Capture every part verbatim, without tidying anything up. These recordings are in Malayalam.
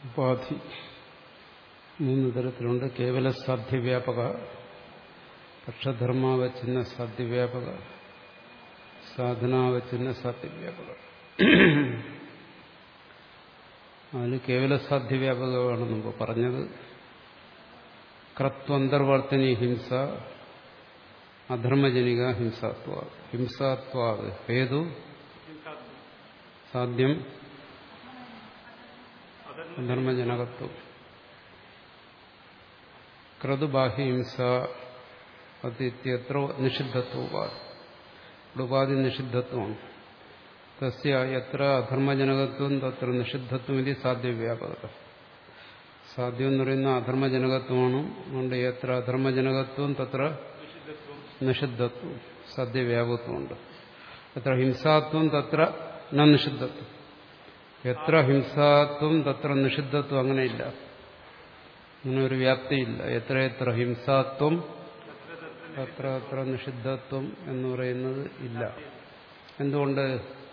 ഉപാധി മൂന്ന് തരത്തിലുണ്ട്. കേവല സാധ്യവ്യാപക, പക്ഷധർമാവച്ഛിന്ന സാധ്യവ്യാപക, സാധനാവച്ഛിന്ന സാധ്യവ്യാപക. അതിൽ കേവല സാധ്യവ്യാപകമാണ് മുമ്പ് പറഞ്ഞത്. ക്രത്വന്തർവർത്തനി ഹിംസ, അധർമ്മജനിക ഹിംസാത്വ. ഹിംസാത്വാ ഹേതു സാധ്യം അധർമ്മജനകത്വം. ക്രതുബാഹ്യഹിംസ അതിഥ്യത്ര നിഷിദ്ധത്വ ഉപാധി. ഉപാധി നിഷിദ്ധത്വമാണ്. തസ്യ എത്ര അധർമ്മജനകത്വം തത്ര നിഷിദ്ധത്വം ഇത് സാധ്യവ്യാപകത. സാധ്യം എന്ന് പറയുന്ന അധർമ്മജനകത്വമാണ്. അതുകൊണ്ട് എത്ര അധർമ്മജനകത്വം തത്ര നിഷിദ്ധത്വം, സാധ്യവ്യാപകത്വമുണ്ട്. എത്ര ഹിംസാത്വം തത്ര ന നിഷിദ്ധത്വം. എത്ര ഹിംസാത്വം തത്ര നിഷിദ്ധത്വം, അങ്ങനെയില്ല. അങ്ങനെ ഒരു വ്യാപ്തിയില്ല. എത്ര എത്ര ഹിംസാത്വം തത്ര എത്ര നിഷിദ്ധത്വം എന്ന് പറയുന്നത് ഇല്ല. എന്തുകൊണ്ട്?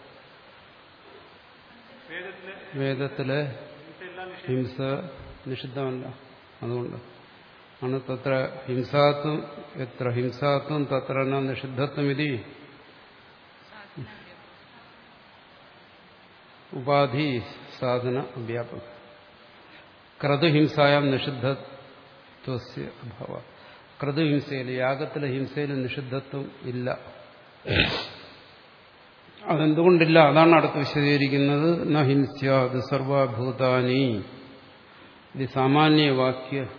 വേദത്തിലെ ഹിംസ നിഷിദ്ധമല്ല. അതുകൊണ്ട് ആണ് തത്ര ഹിംസാത്വം എത്ര ഹിംസാത്വം തത്ര ന നിഷിദ്ധത്വം ഇതി ഉപാധി സാധന വ്യാപക. ക്രതുഹിംസായാം നിഷിദ്ധത്വസ്യ അഭാവ. ക്രതുഹിംസയിൽ, യാഗത്തിലെ ഹിംസയിൽ നിഷിദ്ധത്വം ഇല്ല. അതെന്തുകൊണ്ടില്ല? അതാണ് അടുത്ത് വിശദീകരിക്കുന്നത്. ന ഹിംസ്യാത് സർവഭൂതാനി ഇത് സാമാന്യവാക്യതഃ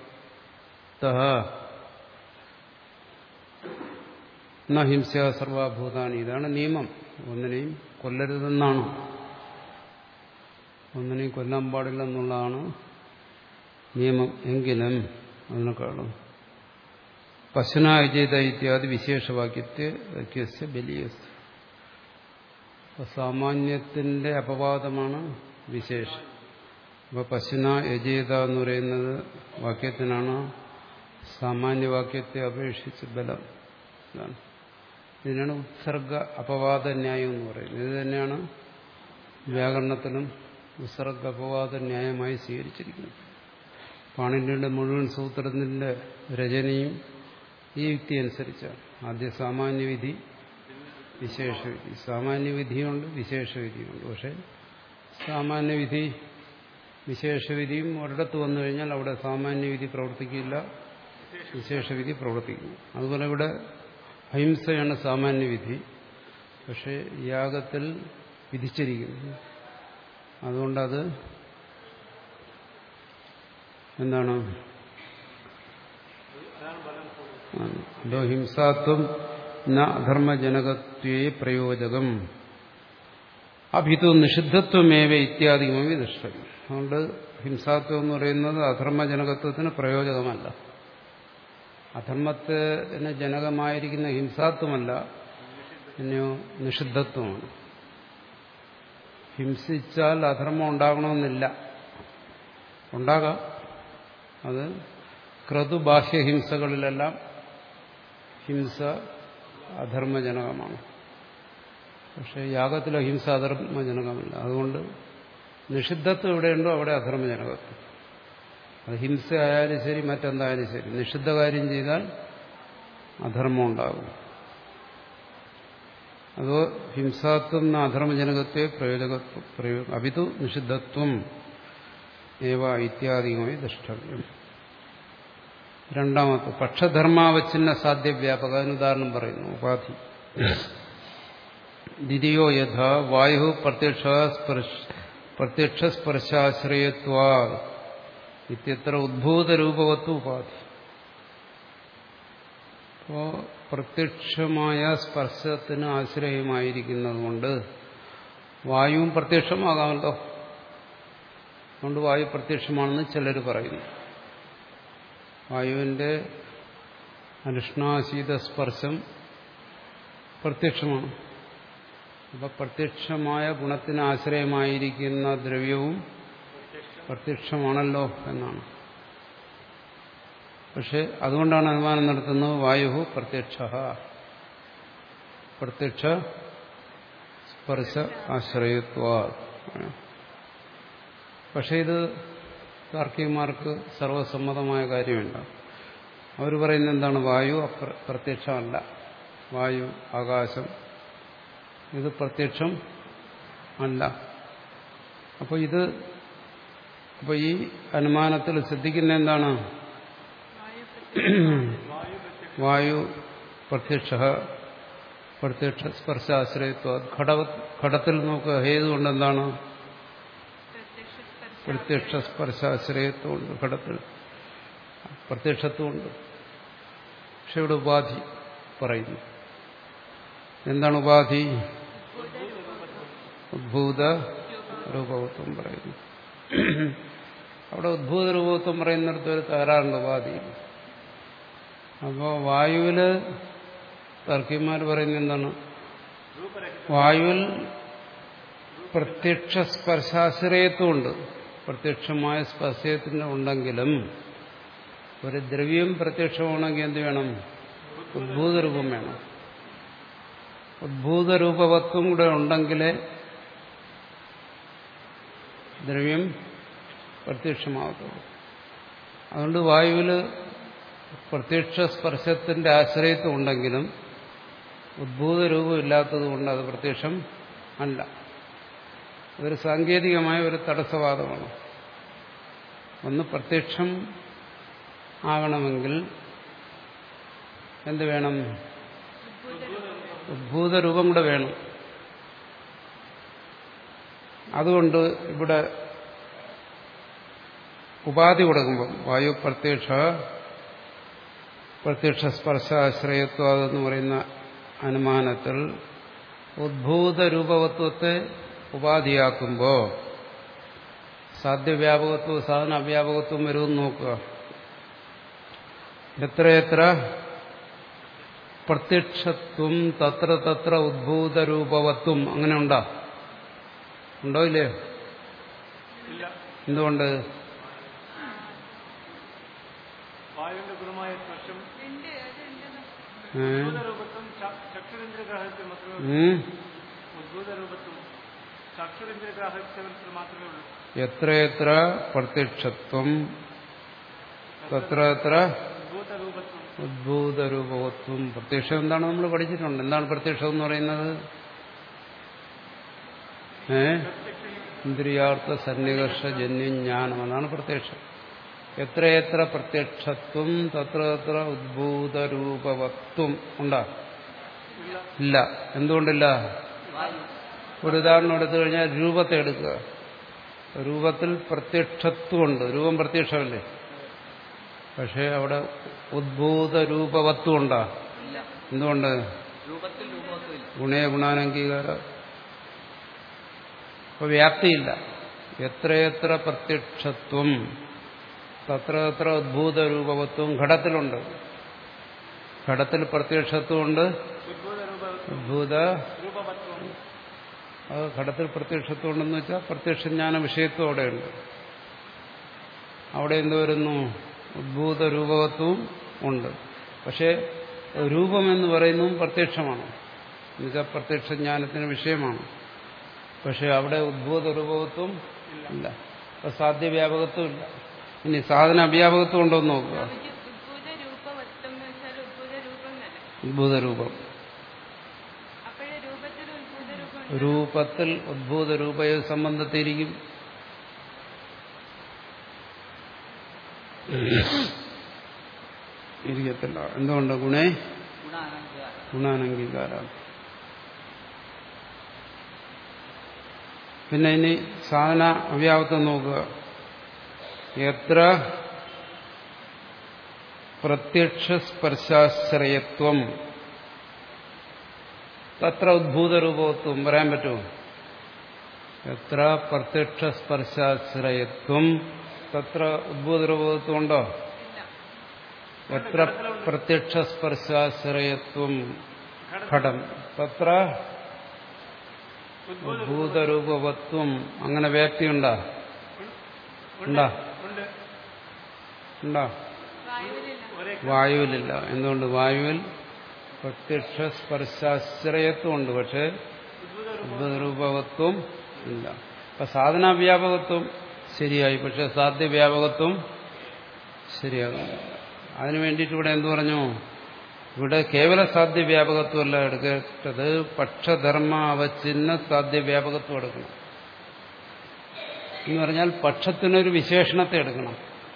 ന ഹിംസ്യാ സർവഭൂതാനി. ഇതാണ് നിയമം. ഒന്നിനെയും കൊല്ലരുതെന്നാണ്, ഒന്നിനെയും കൊല്ലാൻ പാടില്ലെന്നുള്ളതാണ് നിയമം. എങ്കിലും അതിനെക്കാളും പശുനായജീത ഇത്യാദി വിശേഷവാക്യത്തെ വാക്യസ്യ ബലിയസ്. സാമാന്യത്തിന്റെ അപവാദമാണ് വിശേഷം. അപ്പൊ പശുന യജേത എന്ന് പറയുന്നത് വാക്യത്തിനാണ് സാമാന്യവാക്യത്തെ അപേക്ഷിച്ച് ബലം. ഇതിനാണ് ഉത്സർഗ അപവാദ ന്യായം എന്ന് പറയുന്നത്. ഇത് തന്നെയാണ് വ്യാകരണത്തിലും ഉത്സർഗ അപവാദ ന്യായമായി സ്വീകരിച്ചിരിക്കുന്നത്. പാണിനിയുടെ മുഴുവൻ സൂത്രത്തിന്റെ രചനയും ഈ യുക്തി അനുസരിച്ചാണ്. ആദ്യ സാമാന്യവിധി, വിശേഷവിധി. സാമാന്യവിധിയുണ്ട്, വിശേഷവിധിയുണ്ട്. പക്ഷെ സാമാന്യവിധി വിശേഷവിധിയും ഒരിടത്ത് വന്നു കഴിഞ്ഞാൽ അവിടെ സാമാന്യവിധി പ്രവർത്തിക്കില്ല, വിശേഷവിധി പ്രവർത്തിക്കും. അതുപോലെ ഇവിടെ അഹിംസയാണ് സാമാന്യവിധി, പക്ഷെ യാഗത്തിൽ വിധിച്ചിരിക്കുന്നു. അതുകൊണ്ടത് എന്താണ്? ഹിംസാത്വം ന അധർമ്മജനകത്വേ പ്രയോജകം അഭിതു നിഷിദ്ധത്വമേവ ഇത്യാദികമേ ദൃഷ്ടം. അതുകൊണ്ട് ഹിംസാത്വം എന്ന് പറയുന്നത് അധർമ്മജനകത്വത്തിന് പ്രയോജകമല്ല. അധർമ്മത്തിന് ജനകമായിരിക്കുന്ന ഹിംസാത്വമല്ല, പിന്നെയോ നിഷിദ്ധത്വമാണ്. ഹിംസിച്ചാൽ അധർമ്മം ഉണ്ടാകണമെന്നില്ല, ഉണ്ടാകാം. അത് ക്രതുബാഹ്യഹിംസകളിലെല്ലാം ഹിംസ അധർമ്മജനകമാണ്. പക്ഷെ യാഗത്തിലെ ഹിംസ അധർമ്മജനകമല്ല. അതുകൊണ്ട് നിഷിദ്ധത്വം എവിടെയുണ്ടോ അവിടെ അധർമ്മജനകത്വം. അത് ഹിംസ ആയാലും ശരി, മറ്റെന്തായാലും ശരി, നിഷിദ്ധ കാര്യം ചെയ്താൽ അധർമ്മം ഉണ്ടാകും. അതോ ഹിംസാത്വം എന്ന അധർമ്മജനകത്വേ പ്രയോജകത്വം പ്രയോഗ അഭിതു നിഷിദ്ധത്വം ഏവ ഇത്യാദികമായി ദൃഷ്ടവ്യം. രണ്ടാമത്തെ പക്ഷധർമാവച്ഛിന്ന സാധ്യവ്യാപക. അതിനുദാഹരണം പറയുന്നു. ഉപാധി ദ്വിതീയോ യഥാ വായു പ്രത്യക്ഷ പ്രത്യക്ഷ സ്പർശാശ്രയത്വാ ഇത്യത്ര ഉദ്ഭൂതരൂപവത്വ ഉപാധി. അപ്പോ പ്രത്യക്ഷമായ സ്പർശത്തിന് ആശ്രയമായിരിക്കുന്നതുകൊണ്ട് വായുവും പ്രത്യക്ഷമാകാമല്ലോ. അതുകൊണ്ട് വായു പ്രത്യക്ഷമാണെന്ന് ചിലർ പറയുന്നു. വായുവിന്റെ അനുഷ്ണാശീത സ്പർശം പ്രത്യക്ഷമാണ്. അപ്പൊ പ്രത്യക്ഷമായ ഗുണത്തിന് ആശ്രയമായിരിക്കുന്ന ദ്രവ്യവും പ്രത്യക്ഷമാണല്ലോ എന്നാണ്. പക്ഷെ അതുകൊണ്ടാണ് അനുമാനം നടത്തുന്നത് വായു പ്രത്യക്ഷ പ്രത്യക്ഷ സ്പർശ ആശ്രയത്വ. പക്ഷെ ഇത് താർക്കികന്മാർക്ക് സർവസമ്മതമായ കാര്യമില്ല. അവർ പറയുന്നത് എന്താണ്? വായു പ്രത്യക്ഷമല്ല, വായു ആകാശം ഇത് പ്രത്യക്ഷം അല്ല. അപ്പോൾ ഇത് അപ്പോൾ ഈ അനുമാനത്തിൽ ശ്രദ്ധിക്കുന്ന എന്താണ്? വായു പ്രത്യക്ഷ പ്രത്യക്ഷ സ്പർശാശ്രയത്വ ഘട ഘടത്തിൽ നോക്കുക. ഹേതുകൊണ്ട് എന്താണ്? പ്രത്യക്ഷ സ്പർശാശ്രയത്വമുണ്ട് ഘടത്തിൽ, പ്രത്യക്ഷത്വമുണ്ട്. പക്ഷെ ഇവിടെ ഉപാധി പറയുന്നു. എന്താണ് ഉപാധി? ഉദ്ഭൂത രൂപവത്വം പറയുന്നു. അവിടെ ഉദ്ഭൂത രൂപവത്വം പറയുന്നിടത്ത് ഒരു തകരാറുണ്ട് ഉപാധി. അപ്പോൾ വായുവില് തർക്കിമാർ പറയുന്നത് എന്താണ്? വായുവിൽ പ്രത്യക്ഷ സ്പർശാശ്രയത്വമുണ്ട്, പ്രത്യക്ഷമായ സ്പർശയത്തിന് ഉണ്ടെങ്കിലും ഒരു ദ്രവ്യം പ്രത്യക്ഷമാണെങ്കിൽ എന്ത് വേണം? ഉദ്ഭൂതരൂപം വേണം. ഉദ്ഭൂതരൂപവത്വം കൂടെ ഉണ്ടെങ്കിലേ ദ്രവ്യം പ്രത്യക്ഷമാകത്തുള്ളൂ. അതുകൊണ്ട് വായുവിൽ പ്രത്യക്ഷ സ്പർശത്തിന്റെ ആശ്രയത്വം ഉണ്ടെങ്കിലും ഉദ്ഭൂതരൂപം ഇല്ലാത്തത് കൊണ്ട് അത് പ്രത്യക്ഷം അല്ല. അതൊരു സാങ്കേതികമായ ഒരു തടസ്സവാദമാണ്. ഒന്ന് പ്രത്യക്ഷം ആകണമെങ്കിൽ എന്ത് വേണം? ഉദ്ഭൂതരൂപം കൂടെ വേണം. അതുകൊണ്ട് ഇവിടെ ഉപാധി കൊടുക്കുമ്പോൾ വായു പ്രത്യക്ഷ പ്രത്യക്ഷ സ്പർശാശ്രയത്വം എന്ന് പറയുന്ന അനുമാനത്തിൽ ഉദ്ഭൂതരൂപവത്വത്തെ ഉപാധിയാക്കുമ്പോൾ സാധ്യവ്യാപകത്വവും സാധന അവ്യാപകത്വം വരുമെന്ന് നോക്കുക. എത്രയെത്ര പ്രത്യക്ഷത്വം തത്ര തത്ര ഉദ്ഭൂതരൂപവത്വം അങ്ങനെ ഉണ്ടോ? ഉണ്ടോ ഇല്ലേ? എന്തുകൊണ്ട്? എത്രയെത്ര പ്രത്യക്ഷത്വം തത്ര എത്ര ഉദ്ഭൂതരൂപവത്വം. പ്രത്യക്ഷം എന്താണ് നമ്മൾ പഠിച്ചിട്ടുണ്ട്. എന്താണ് പ്രത്യക്ഷം എന്ന് പറയുന്നത്? ഏ ഇന്ദ്രിയാർത്ഥ സന്നികർഷ ജന്യജ്ഞാനം, അതാണ് പ്രത്യക്ഷം. എത്രയെത്ര പ്രത്യക്ഷത്വം തത്ര എത്ര ഉദ്ഭൂതരൂപവത്വം ഉണ്ടാ? ഇല്ല. എന്തുകൊണ്ടില്ല? ഒരു ഉദാഹരണം എടുത്തു കഴിഞ്ഞാൽ രൂപത്തെ എടുക്കുക. രൂപത്തിൽ പ്രത്യക്ഷത്വമുണ്ട്, രൂപം പ്രത്യക്ഷമല്ലേ? പക്ഷെ അവിടെ ഉദ്ഭൂതരൂപവത്വം ഉണ്ടാ? എന്തുകൊണ്ട്? ഗുണേ ഗുണാനംഗീകാര. അപ്പൊ വ്യാപ്തിയില്ല. എത്രയെത്ര പ്രത്യക്ഷത്വം തത്ര എത്ര ഉദ്ഭൂതരൂപവത്വം ഘടത്തിലുണ്ട്. ഘടത്തിൽ പ്രത്യക്ഷത്വമുണ്ട്, ഉദ്ഭൂത അത് ഘടത്തിൽ പ്രത്യക്ഷത്വമുണ്ടെന്ന് വെച്ചാൽ പ്രത്യക്ഷജ്ഞാന വിഷയത്വം അവിടെയുണ്ട്. അവിടെ എന്ത് വരുന്നു? ഉദ്ഭൂതരൂപവത്വവും ഉണ്ട്. പക്ഷേ രൂപമെന്ന് പറയുന്നതും പ്രത്യക്ഷമാണ്, എന്നുവെച്ചാൽ പ്രത്യക്ഷജ്ഞാനത്തിന് വിഷയമാണ്. പക്ഷെ അവിടെ ഉദ്ഭൂതരൂപവത്വം ഇല്ല. അപ്പൊ സാധ്യവ്യാപകത്വം ഇല്ല. ഇനി സാധന അവ്യാപകത്വം ഉണ്ടോ എന്ന് നോക്കുക. ഉദ്ഭൂതരൂപം രൂപത്തിൽ ഉദ്ഭൂതരൂപ സംബന്ധത്തിരിക്കും. ഇരിക്കത്തില്ല. എന്തുകൊണ്ട്? ഗുണേ ഗുണാനംഗീകാര. പിന്നെ ഇനി സാധന അവ്യാപത്വം നോക്കുക. എത്ര പ്രത്യക്ഷ സ്പർശാശ്രയത്വം തത്ര ഉദ്ഭൂതരൂപത്വം പറയാൻ പറ്റുമോ? എത്ര പ്രത്യക്ഷ സ്പർശാശ്രയത്വം തത്ര ഉദ്ഭൂതരൂപത്വം ഉണ്ടോ? എത്ര പ്രത്യക്ഷ സ്പർശാശ്രയത്വം ഘടം തത്ര ഉദ്ഭൂതരൂപവത്വം. അങ്ങനെ വ്യാപ്തിയുണ്ടോ? ഉണ്ടോ? ഉണ്ടോ? വായുവിലില്ല. എന്തുകൊണ്ട്? വായുവിൽ പ്രത്യക്ഷ സ്പർശാശ്രയത്വമുണ്ട്, പക്ഷേ ഉദ്ഭൂതരൂപവത്വം ഇല്ല. അപ്പൊ സാധനാവ്യാപകത്വം ശരിയായി. പക്ഷെ സാധ്യവ്യാപകത്വം ശരിയാകും. അതിനു വേണ്ടിയിട്ട് ഇവിടെ എന്തു പറഞ്ഞു? ഇവിടെ കേവല സാധ്യവ്യാപകത്വമല്ല എടുക്കേണ്ടത്, പക്ഷധർമ്മ അവച്ഛിന്ന സാധ്യവ്യാപകത്വം എടുക്കണം. എന്ന് പറഞ്ഞാൽ പക്ഷത്തിനൊരു വിശേഷണത്തെ എടുക്കണം.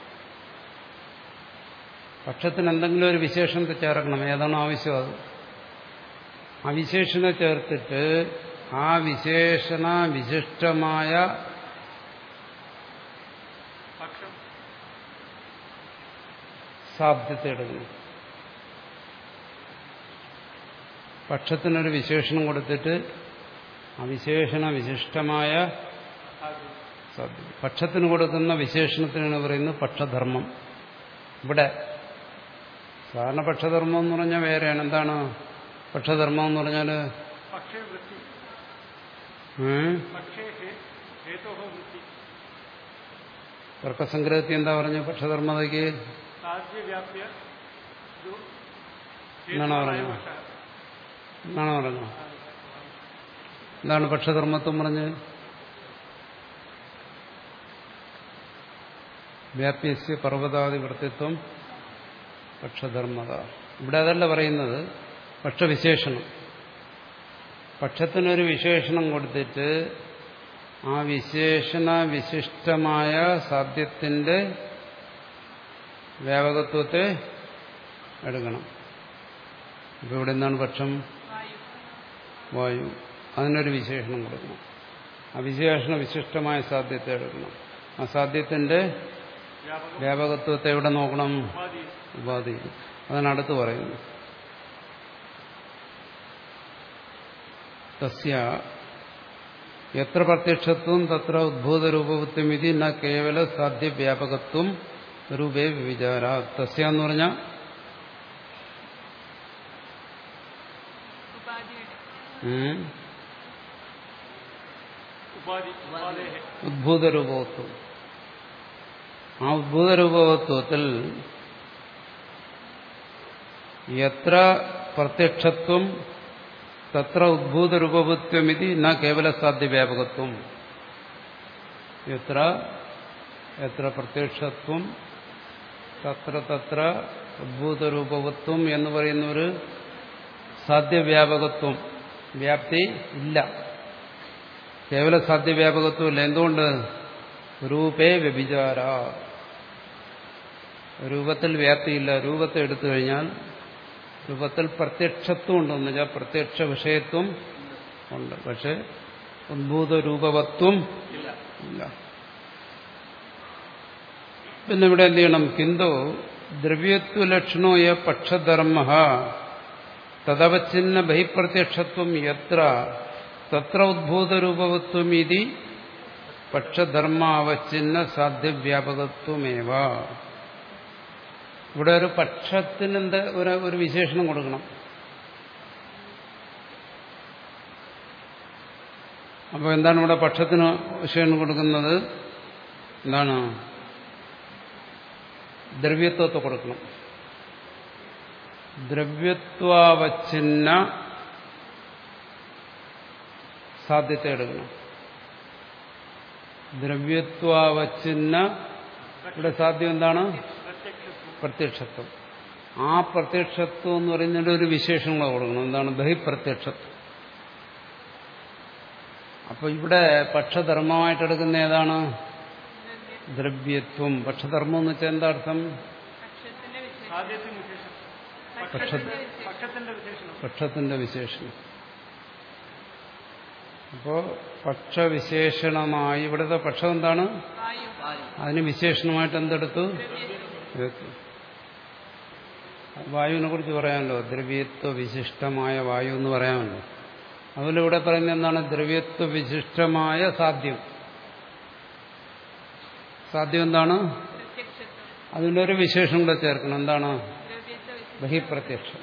പക്ഷത്തിന് എന്തെങ്കിലും ഒരു വിശേഷണത്തെ ചേർക്കണം. ഏതാണോ ആവശ്യം അത്. ആ വിശേഷണം ചേർത്തിട്ട് ആ വിശേഷണ വിശിഷ്ടമായ സാധ്യത്തെ എടുക്കണം. പക്ഷത്തിനൊരു വിശേഷണം കൊടുത്തിട്ട് ആ വിശേഷണ വിശിഷ്ടമായ സാധ്യത. പക്ഷത്തിന് കൊടുക്കുന്ന വിശേഷണത്തിനാണ് പറയുന്നത് പക്ഷധർമ്മം. ഇവിടെ സാധാരണ പക്ഷധർമ്മം എന്ന് പറഞ്ഞാൽ വേറെയാണ്. എന്താണ് പക്ഷധർമ്മം എന്ന് പറഞ്ഞാൽ? തർക്കസംഗ്രഹത്തിൽ എന്താ പറഞ്ഞു? പക്ഷധർമ്മതയ്ക്ക് എന്നാണോ പറഞ്ഞു? എന്നാണോ പറഞ്ഞു? എന്താണ് പക്ഷധർമ്മത്വം പറഞ്ഞ്? വ്യാപ്യസ്യ പർവ്വതാദിവൃത്തിത്വം പക്ഷധർമ്മത. ഇവിടെ അതല്ല പറയുന്നത്, പക്ഷവിശേഷണം. പക്ഷത്തിനൊരു വിശേഷണം കൊടുത്തിട്ട് ആ വിശേഷണ വിശിഷ്ടമായ സാധ്യത്തിന്റെ വ്യാപകത്വത്തെ എടുക്കണം. ഇപ്പൊ ഇവിടെ എന്താണ് പക്ഷം? വായു. അതിനൊരു വിശേഷണം കൊടുക്കണം. ആ വിശേഷണ വിശിഷ്ടമായ സാധ്യത്തെ എടുക്കണം. ആ സാധ്യത്തിന്റെ വ്യാപകത്വത്തെ എവിടെ നോക്കണം? ഉപാധി. അതാണ് അടുത്ത് പറയുന്നത്. തസ്യ എത്ര പ്രത്യക്ഷത്വം തത്ര ഉദ്ഭൂതരൂപവത്വം ഇതി ന കേവല സാധ്യവ്യാപകത്വം രൂപേ വിചാര. തസ്യ എന്ന് പറഞ്ഞാൽ ഉദ്ഭൂതരൂപവത്വം. ആ ഉദ്ഭൂതരൂപവത്വത്തിൽ എത്ര പ്രത്യക്ഷത്വം തത്ര ഉദ്ഭൂതരൂപവത്വമിതി ന കേവല സാധ്യവ്യാപകത്വം. എത്ര എത്ര പ്രത്യക്ഷത്വം തത്ര തത്ര ഉദ്ഭൂതരൂപവത്വം എന്ന് പറയുന്ന ഒരു സാധ്യവ്യാപകത്വം വ്യാപ്തി ഇല്ല. കേവല സാധ്യവ്യാപകത്വം ഇല്ല. എന്തുകൊണ്ട്? രൂപേ വ്യഭിചാര. രൂപത്തിൽ വ്യാപ്തിയില്ല. രൂപത്തെ എടുത്തു കഴിഞ്ഞാൽ രൂപത്തിൽ പ്രത്യക്ഷത്വം ഉണ്ടെന്ന് വെച്ചാൽ പ്രത്യക്ഷ വിഷയത്വം ഉണ്ട്. പക്ഷെ ഉദ്ഭൂത രൂപവത്വം ഇല്ല. പിന്നെ ഇവിടെ എന്ത് ചെയ്യണം? കിന്തു ദ്രവ്യത്വലക്ഷണോ യ പക്ഷധർമ്മ തദവച്ഛിന്ന ബഹിപ്രത്യക്ഷത്വം യത്ര തത്ര ഉദ്ഭൂതരൂപവത്വം ഇതി പക്ഷധർമാവച്ഛിന്ന സാധ്യവ്യാപകത്വമേവ. ഇവിടെ ഒരു പക്ഷത്തിന് എന്ത് ഒരു വിശേഷണം കൊടുക്കണം. അപ്പോൾ എന്താണ് ഇവിടെ പക്ഷത്തിന് വിശേഷണം കൊടുക്കുന്നത്? എന്താണ്? ദ്രവ്യത്വത്തെ കൊടുക്കണം. ദ്രവ്യത്വാവച്ഛിന്ന സാധ്യത എടുക്കണം. ദ്രവ്യത്വാവച്ഛിന്ന ഇവിടെ സാധ്യം എന്താണ്? പ്രത്യക്ഷത്വം. ആ പ്രത്യക്ഷത്വം എന്ന് പറയുന്നതിന്റെ ഒരു വിശേഷണം കൊടുക്കണം. എന്താണ്? ബഹിപ്രത്യക്ഷത്വം. അപ്പൊ ഇവിടെ പക്ഷധർമ്മമായിട്ടെടുക്കുന്ന ഏതാണ്? ദ്രവ്യത്വം. പക്ഷധർമ്മം എന്ന് വെച്ചാൽ എന്താ അർത്ഥം? പക്ഷത്തിന്റെ വിശേഷണം. അപ്പോ പക്ഷവിശേഷണമായി ഇവിടുത്തെ പക്ഷം എന്താണ്? അതിന് വിശേഷണമായിട്ട് എന്തെടുത്തു? വായുവിനെ കുറിച്ച് പറയാമല്ലോ. ദ്രവ്യത്വ വിശിഷ്ടമായ വായു എന്ന് പറയാമല്ലോ. അതുപോലെ ഇവിടെ പറയുന്നത് എന്താണ്? ദ്രവ്യത്വ വിശിഷ്ടമായ സാധ്യം. സാധ്യം എന്താണ്? അതിൻ്റെ ഒരു വിശേഷം കൂടെ ചേർക്കണം. എന്താണ്? ബഹിപ്രത്യക്ഷം.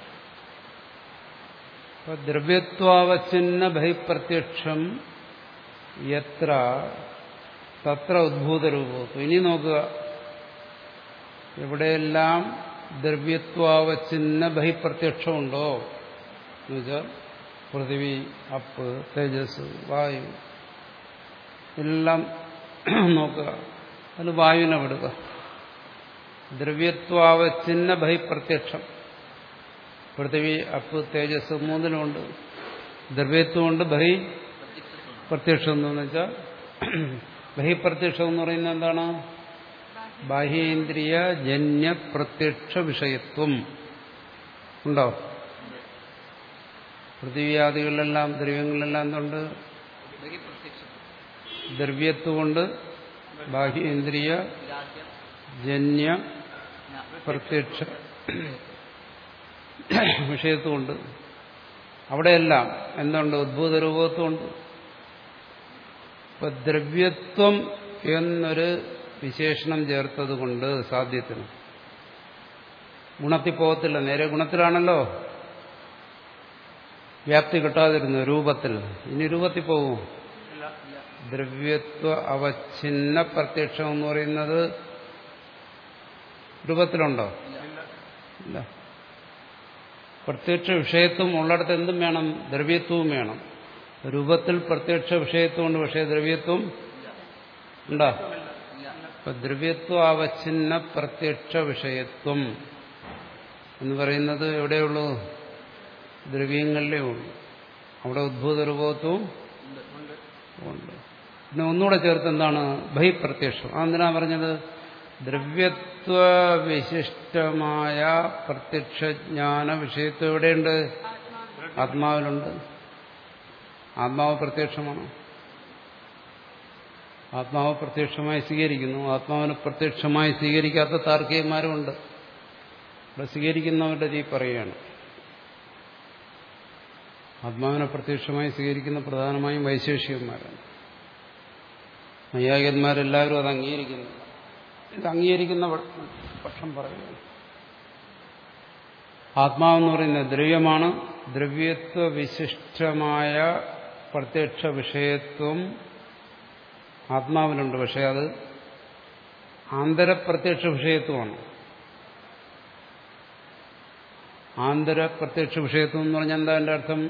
അപ്പൊ ദ്രവ്യത്വാവച്ഛിന്ന ബഹിപ്രത്യക്ഷം എത്ര തത്ര ഉദ്ഭൂതരൂപത്വം. ഇനി നോക്കുക, എവിടെയെല്ലാം ദ്രവ്യത്വാവച്ഛിന്ന ബഹിപ്രത്യക്ഷമുണ്ടോ എന്നുവെച്ചാൽ പൃഥിവി, അപ്പ്, തേജസ്, വായു എല്ലാം നോക്കുക. അത് വായുവിനെ വിടുക. ദ്രവ്യത്വാവച്ഛിന്ന ബഹിപ്രത്യക്ഷം. പൃഥ്വി, അപ്പ്, തേജസ് മൂന്നിലുമുണ്ട്. ദ്രവ്യത്വമുണ്ട് ബഹി പ്രത്യക്ഷം എന്ന് വെച്ചാൽ ബഹിപ്രത്യക്ഷം എന്ന് പറയുന്നത് എന്താണ്? ബാഹ്യേന്ദ്രിയ ജന്യ പ്രത്യക്ഷ വിഷയത്വം ഉണ്ടോ? പൃഥ്വിയാദികളിലെല്ലാം ദ്രവ്യങ്ങളിലെല്ലാം എന്തുണ്ട്? ദ്രവ്യത്വമുണ്ട്, ബാഹ്യേന്ദ്രിയ ജന്യ പ്രത്യക്ഷ വിഷയത്വമുണ്ട്. അവിടെയെല്ലാം എന്തുണ്ട്? ഉദ്ഭൂത രൂപത്വമുണ്ട്. ഇപ്പൊ ദ്രവ്യത്വം എന്നൊരു വിശേഷണം ചേർത്തത് കൊണ്ട് സാധ്യത്തിന് ഗുണത്തിൽ പോകത്തില്ല. നേരെ ഗുണത്തിലാണല്ലോ വ്യാപ്തി കിട്ടാതിരുന്നു, രൂപത്തിൽ. ഇനി രൂപത്തിൽ പോകും. ദ്രവ്യത്വ അവച്ഛിന്ന പ്രത്യക്ഷം എന്ന് പറയുന്നത് രൂപത്തിലുണ്ടോ? ഇല്ല. പ്രത്യക്ഷ വിഷയത്വം ഉള്ളിടത്ത് എന്തും വേണം? ദ്രവ്യത്വവും വേണം. രൂപത്തിൽ പ്രത്യക്ഷ വിഷയത്വമുണ്ട്, പക്ഷേ ദ്രവ്യത്വം ഉണ്ടോ? ഇപ്പൊ ദ്രവ്യത്വ അവച്ഛിന്ന പ്രത്യക്ഷ വിഷയത്വം എന്ന് പറയുന്നത് എവിടെയുള്ളൂ? ദ്രവ്യങ്ങളിലേ ഉള്ളൂ. അവിടെ ഉദ്ഭൂത രൂപത്വവും ഉണ്ട്. പിന്നെ ഒന്നുകൂടെ ചേർത്ത് എന്താണ്? ബഹിപ്രത്യക്ഷം. അതെന്തിനാ പറഞ്ഞത്? ദ്രവ്യത്വ വിശിഷ്ടമായ പ്രത്യക്ഷജ്ഞാന വിഷയത്വം എവിടെയുണ്ട്? ആത്മാവിലുണ്ട്. ആത്മാവ് പ്രത്യക്ഷമാണ്. ആത്മാവ് പ്രത്യക്ഷമായി സ്വീകരിക്കുന്നു. ആത്മാവിനെ പ്രത്യക്ഷമായി സ്വീകരിക്കാത്ത താർക്കികന്മാരുമുണ്ട്. ഇവിടെ സ്വീകരിക്കുന്നവരുടെ രീതി പറയുകയാണ്. ആത്മാവിനെ പ്രത്യക്ഷമായി സ്വീകരിക്കുന്ന പ്രധാനമായും വൈശേഷികന്മാരാണ്. നൈയായികന്മാരെല്ലാവരും അത് അംഗീകരിക്കുന്നു. ഇത് അംഗീകരിക്കുന്ന പക്ഷം പറയുന്നു. ആത്മാവെന്ന് പറയുന്നത് ദ്രവ്യമാണ്. ദ്രവ്യത്വ വിശിഷ്ടമായ പ്രത്യക്ഷ വിഷയത്വം ആത്മാവിലുണ്ട്. പക്ഷെ അത് ആന്തരപ്രത്യക്ഷ വിഷയത്വമാണ്. ആന്തരപ്രത്യക്ഷ വിഷയത്വം എന്ന് പറഞ്ഞാൽ എന്താ എന്റെ അർത്ഥം?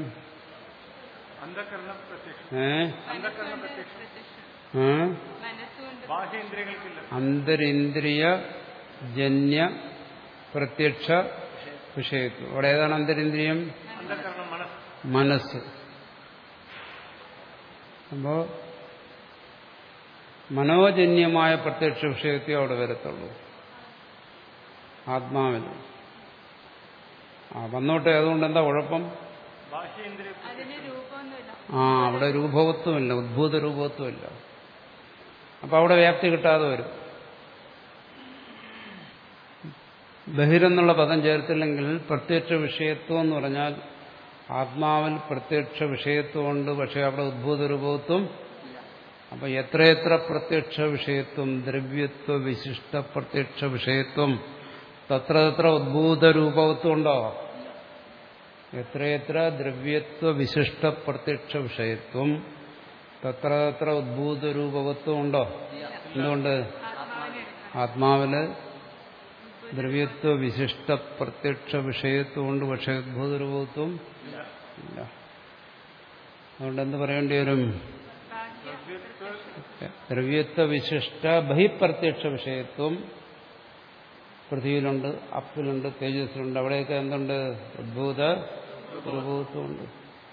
ഏ അന്തരിന്ദ്രിയ ജന്യ പ്രത്യക്ഷ വിഷയത്വം. അവിടെ ഏതാണ് അന്തരിന്ദ്രിയം? മനസ്സ്. അപ്പോ മനോജന്യമായ പ്രത്യക്ഷ വിഷയത്വം അവിടെ വരത്തുള്ളൂ ആത്മാവിൽ. ആ വന്നോട്ടെ. അതുകൊണ്ട് എന്താ കുഴപ്പം? ആ അവിടെ രൂപവത്വമില്ല, ഉദ്ഭൂത രൂപവത്വമില്ല. അപ്പൊ അവിടെ വ്യാപ്തി കിട്ടാതെ വരും. ബഹിരെന്നുള്ള പദം ചേർത്തില്ലെങ്കിൽ പ്രത്യക്ഷ വിഷയത്വം എന്ന് പറഞ്ഞാൽ ആത്മാവിൽ പ്രത്യക്ഷ വിഷയത്വമുണ്ട്, പക്ഷെ അവിടെ ഉദ്ഭൂത രൂപത്വം. അപ്പൊ എത്രയെത്ര പ്രത്യക്ഷ വിഷയത്വം, ദ്രവ്യത്വ വിശിഷ്ട പ്രത്യക്ഷ വിഷയത്വം, തത്ര തത്ര ഉദ്ഭൂത രൂപത്വം ഉണ്ടോ? എത്രയെത്ര ദ്രവ്യത്വ വിശിഷ്ട പ്രത്യക്ഷ വിഷയത്വം, തത്ര തത്ര ഉദ്ഭൂത രൂപത്വം ഉണ്ടോ? എന്തുകൊണ്ട്? ആത്മാവില് ദ്രവ്യത്വ വിശിഷ്ട പ്രത്യക്ഷ വിഷയത്വം ഉണ്ട്, പക്ഷെ ഉദ്ഭൂത രൂപത്വം ഇല്ല. അതുകൊണ്ട് എന്ത് പറയേണ്ടി വരും? ദ്രവ്യത്വ വിശിഷ്ട ബഹിപ്രത്യക്ഷ വിഷയത്വം പൃഥ്വിയിലുണ്ട്, അപ്പിലുണ്ട്, തേജസ്സിലുണ്ട്. അവിടെയൊക്കെ എന്തുണ്ട്? ഉദ്ഭൂത രൂപത്വമുണ്ട്.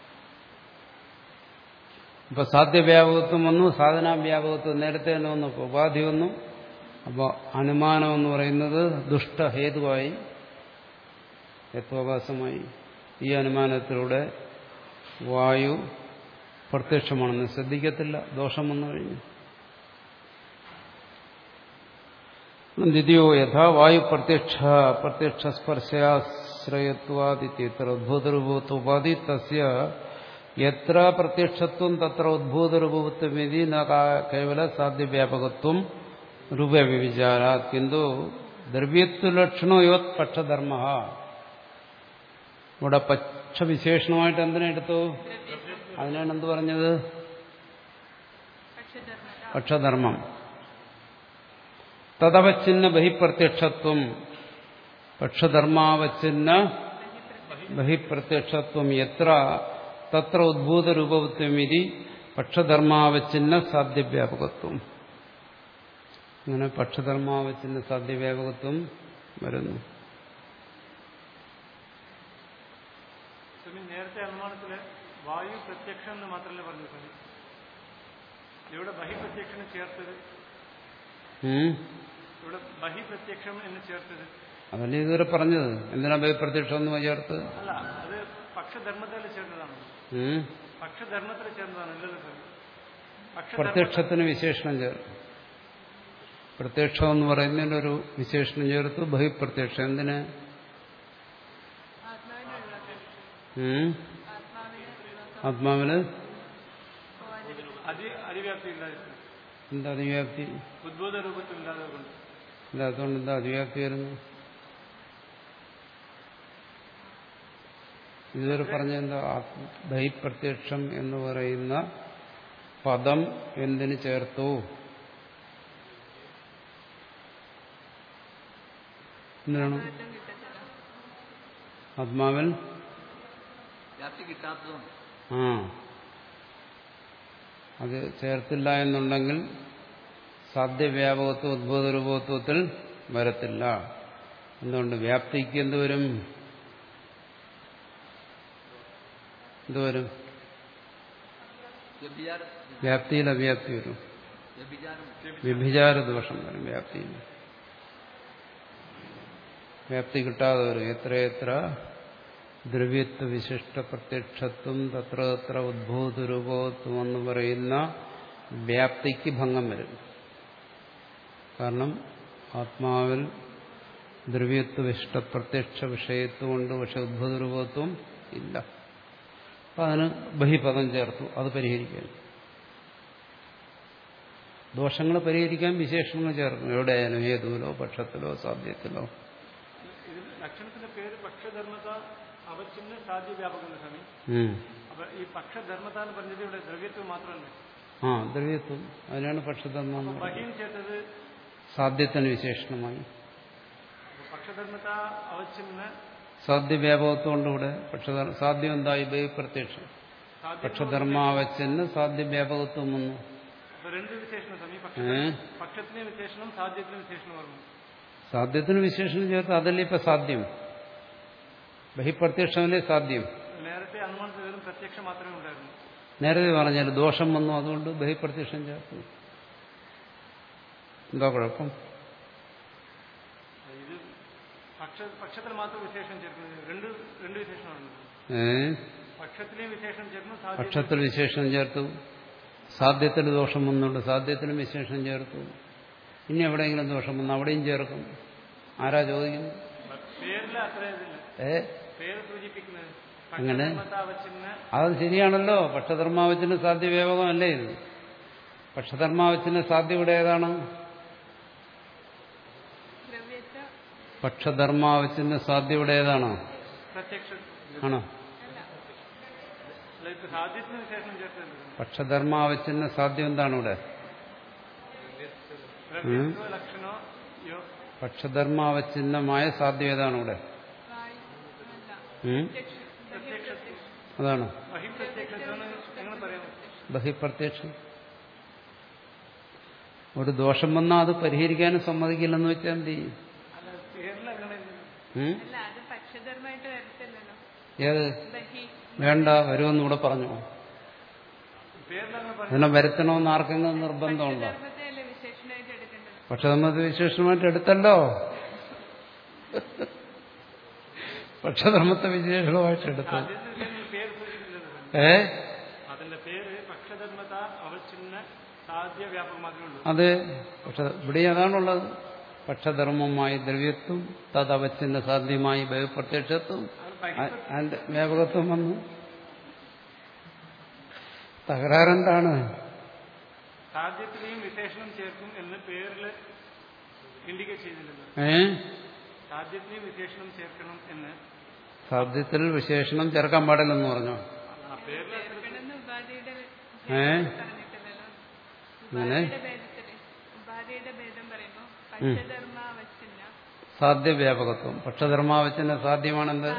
ഇപ്പൊ സാധ്യവ്യാപകത്വം വന്നു, സാധനാവ്യാപകത്വം നേരത്തെ തന്നെ വന്നു, ഉപാധി വന്നു. അപ്പോൾ അനുമാനം എന്ന് പറയുന്നത് ദുഷ്ടഹേതുവായി, യത്വാഭാസമായി. ഈ അനുമാനത്തിലൂടെ വായു പ്രത്യക്ഷമാണെന്ന് ശ്രദ്ധിക്കത്തില്ല, ദോഷം വന്നു കഴിഞ്ഞു. ദ്വിതീയോ യഥാ വായു പ്രത്യക്ഷ പ്രത്യക്ഷ സ്പർശാശ്രയത്വാദിത്യത്ര ഉദ്ഭൂതരൂപത്വോപാധി തസ്യ എത്ര പ്രത്യക്ഷത്വം തത്ര ഉദ്ഭൂതരൂപത്വമിതി ന കേവല സാധ്യവ്യാപകത്വം രൂപവ്യഭിചാരാത് കിന്തു ദ്രവ്യത്വലക്ഷണോ യോത് പക്ഷധർമ്മ. ഇവിടെ പക്ഷവിശേഷണമായിട്ട് എന്തിനെടുത്തു? അതിനാണ് എന്ത് പറഞ്ഞത്? പക്ഷധർമ്മം. തദവച്ഛിന്ന ബഹിപ്രത്യക്ഷത്വം, പക്ഷധർമാവച്ഛിന്ന ബഹിപ്രത്യക്ഷത്വം എത്ര തത്ര ഉദ്ഭൂതരൂപത്വമിതി പക്ഷധർമാവച്ഛിന്ന സാധ്യവ്യാപകത്വം. അങ്ങനെ പക്ഷധർമാവച്ചിന്റെ സാധ്യവ്യാപകത്വം വരുന്നു. നേരത്തെ അനുമാനത്തില് വായു പ്രത്യക്ഷം എന്ന് മാത്രമല്ലേ പറഞ്ഞു സ്വാമി? ഇവിടെ ബഹിപ്രത്യക്ഷം ചേർത്തത് ഇവിടെ ബഹിപ്രത്യക്ഷം എന്ന് ചേർത്തത് അതല്ലേ ഇതുവരെ പറഞ്ഞത്. എന്തിനാ ബഹിപ്രത്യക്ഷം എന്ന് ചേർത്ത്? അല്ല, അത് പക്ഷധർമ്മത്തിൽ ചേർന്നതാണ്. പക്ഷധർമ്മത്തിൽ ചേർന്നതാണ്. ഇല്ലല്ലോ സ്വാമി, പ്രത്യക്ഷത്തിന് വിശേഷണം ചേർത്ത്. പ്രത്യക്ഷം എന്ന് പറയുന്നതിന് ഒരു വിശേഷണം ചേർത്തു. ബഹിപ്രത്യക്ഷം എന്തിന്? ആത്മാവിന് അതിവ്യാപ്തി എന്താ അതിവ്യാപ്തി? ഉദ്ബോധ രൂപത്തിൽ ഇല്ലാത്തതുകൊണ്ട്. ഇല്ലാത്തതുകൊണ്ട് എന്താ അതിവ്യാപ്തി വരുന്നു? ഇതുവരെ പറഞ്ഞ എന്താ? ബഹിപ്രത്യക്ഷം എന്ന് പറയുന്ന പദം എന്തിന് ചേർത്തു? എന്തിനാണ്? ആത്മാവിൽ ആ അത് ചേർത്തില്ല എന്നുണ്ടെങ്കിൽ സാധ്യവ്യാപകത്വം ഉദ്ബോധ രൂപത്വത്തിൽ വരത്തില്ല. എന്തുകൊണ്ട്? വ്യാപ്തിക്ക് എന്തുവരും? എന്തുവരും? വ്യാപ്തിയിൽ അവ്യാപ്തി വരും. വ്യഭിചാര ദോഷം വരും വ്യാപ്തിയിൽ. വ്യാപ്തി കിട്ടാതെ വരും. എത്രയെത്ര ദ്രവ്യത്വ വിശിഷ്ട പ്രത്യക്ഷത്വം തത്ര തത്ര ഉദ്ഭൂതരൂപത്വം എന്ന് പറയുന്ന വ്യാപ്തിക്ക് ഭംഗം വരും. കാരണം ആത്മാവിൽ ദ്രവ്യത്വ വിശിഷ്ട പ്രത്യക്ഷ വിഷയത്വം കൊണ്ട് പക്ഷെ ഉദ്ഭൂതരൂപത്വം ഇല്ല. അപ്പം അതിന് ബഹിപദം ചേർത്തു. അത് പരിഹരിക്കാൻ, ദോഷങ്ങൾ പരിഹരിക്കാൻ വിശേഷണങ്ങൾ ചേർക്കും. എവിടെയായാലും ഹേതുവിലോ പക്ഷത്തിലോ സാധ്യത്തിലോ. ലക്ഷണത്തിന്റെ പേര് പക്ഷധർമ്മത അവച്ചിന് സാധ്യവ്യാപകം സ്വാമി. അപ്പൊ ഈ പക്ഷധർമ്മത എന്ന് പറഞ്ഞത് ഇവിടെ ദ്രവ്യത്വം മാത്രമല്ലേ? ആ ദ്രവ്യത്വം, അതിനാണ് പക്ഷധർമ്മം. ബഹിയും ചേർത്തത് സാധ്യത്തിന് വിശേഷണമായി. പക്ഷധർമ്മത അവച്ചിന് സാധ്യവ്യാപകത്വം കൊണ്ട് ഇവിടെ പക്ഷധർമ്മ സാധ്യം എന്തായി? ബഹിപ്രത്യക്ഷം. പക്ഷധർമാവച്ചന് സാധ്യവ്യാപകത്വം വന്നു. രണ്ട് വിശേഷണം സ്വാമി. പക്ഷത്തിന് വിശേഷണം, സാധ്യത്തിന് വിശേഷണം പറഞ്ഞു. സാധ്യത്തിന് വിശേഷണം ചേർത്ത് അതല്ലേ ഇപ്പൊ സാധ്യം. ബഹിപ്രത്യക്ഷമല്ലേ സാധ്യം. നേരത്തെ അനുമാനത്തിൽ വെറും പ്രത്യക്ഷം മാത്രമേ ഉണ്ടായിരുന്നു. നേരത്തെ പറഞ്ഞാൽ ദോഷം വന്നു, അതുകൊണ്ട് ബഹിപ്രത്യക്ഷം ചേർത്തു. എന്താ കുഴപ്പം? ഇത് പക്ഷത്തിൽ മാത്രം വിശേഷം ചേർക്കുന്നത് രണ്ട് രണ്ട് വിശേഷമാണ്. ഏ പക്ഷത്തിലെയും വിശേഷം ചേർന്നു, പക്ഷത്തിൽ വിശേഷം ചേർത്തു. സാധ്യത്തിന് ദോഷം വന്നുകൊണ്ട് സാധ്യത്തിനും വിശേഷം ചേർത്തു. ഇനി എവിടെയെങ്കിലും ദോഷം വന്നു അവിടെയും ചേർക്കും. ആരാ ചോദിക്കുന്നു? ഏ അങ്ങനെ അത് ശരിയാണല്ലോ. പക്ഷധർമാവച്ചിന് സാധ്യവ്യാപകമല്ലേ ഇത്? പക്ഷധർമാവച്ചിന് സാധ്യ ഇവിടെ ഏതാണ്? പക്ഷധർമാവച്ചിന് സാധ്യ ഇവിടെ ഏതാണ്? ആണോ? പക്ഷധർമാവച്ചിന് സാധ്യം എന്താണ് ഇവിടെ? പക്ഷധർമാവച്ചിന്നമായ സാധ്യം ഏതാണ് ഇവിടെ? അതാണ് ബഹിപ്രത്യക്ഷം. ഒരു ദോഷം വന്നാൽ അത് പരിഹരിക്കാനും സമ്മതിക്കില്ലെന്ന് വെച്ചാൽ എന്ത് ചെയ്യും? ഏത് വേണ്ട വരുമെന്ന് ഇവിടെ പറഞ്ഞു. അതിനെ വരുത്തണമെന്ന് ആർക്കെങ്കിലും നിർബന്ധമുണ്ടോ? പക്ഷെ നമ്മൾ വിശേഷമായിട്ട് എടുത്തല്ലോ. പക്ഷധർമ്മത്തെ വിശേഷമായിട്ട് എടുത്തു. ഏ അതെ, പക്ഷെ ഇവിടെ അതാണുള്ളത്. പക്ഷധർമ്മമായി ദ്രവ്യത്വം തദവച്ചിന്റെ സാധ്യമായി ബഹിപ്രത്യക്ഷത്വം അതിന്റെ വ്യാപകത്വം വന്നു. തകരാറെന്താണ്? സാധ്യത്തിലെയും വിശേഷണം ചേർക്കും എന്ന് പേരിൽ ഇൻഡിക്കേറ്റ് ചെയ്തില്ലല്ലോ. ഏ സാധ്യത്തിലെയും വിശേഷണം ചേർക്കണം എന്ന് സാധ്യത്തിൽ വിശേഷണം ചേർക്കാൻ പാടില്ലെന്ന് പറഞ്ഞോ? ഏ അങ്ങനെ സാധ്യവ്യാപകത്വം പക്ഷധർമാവച്ചന് സാധ്യമാണെന്ത്?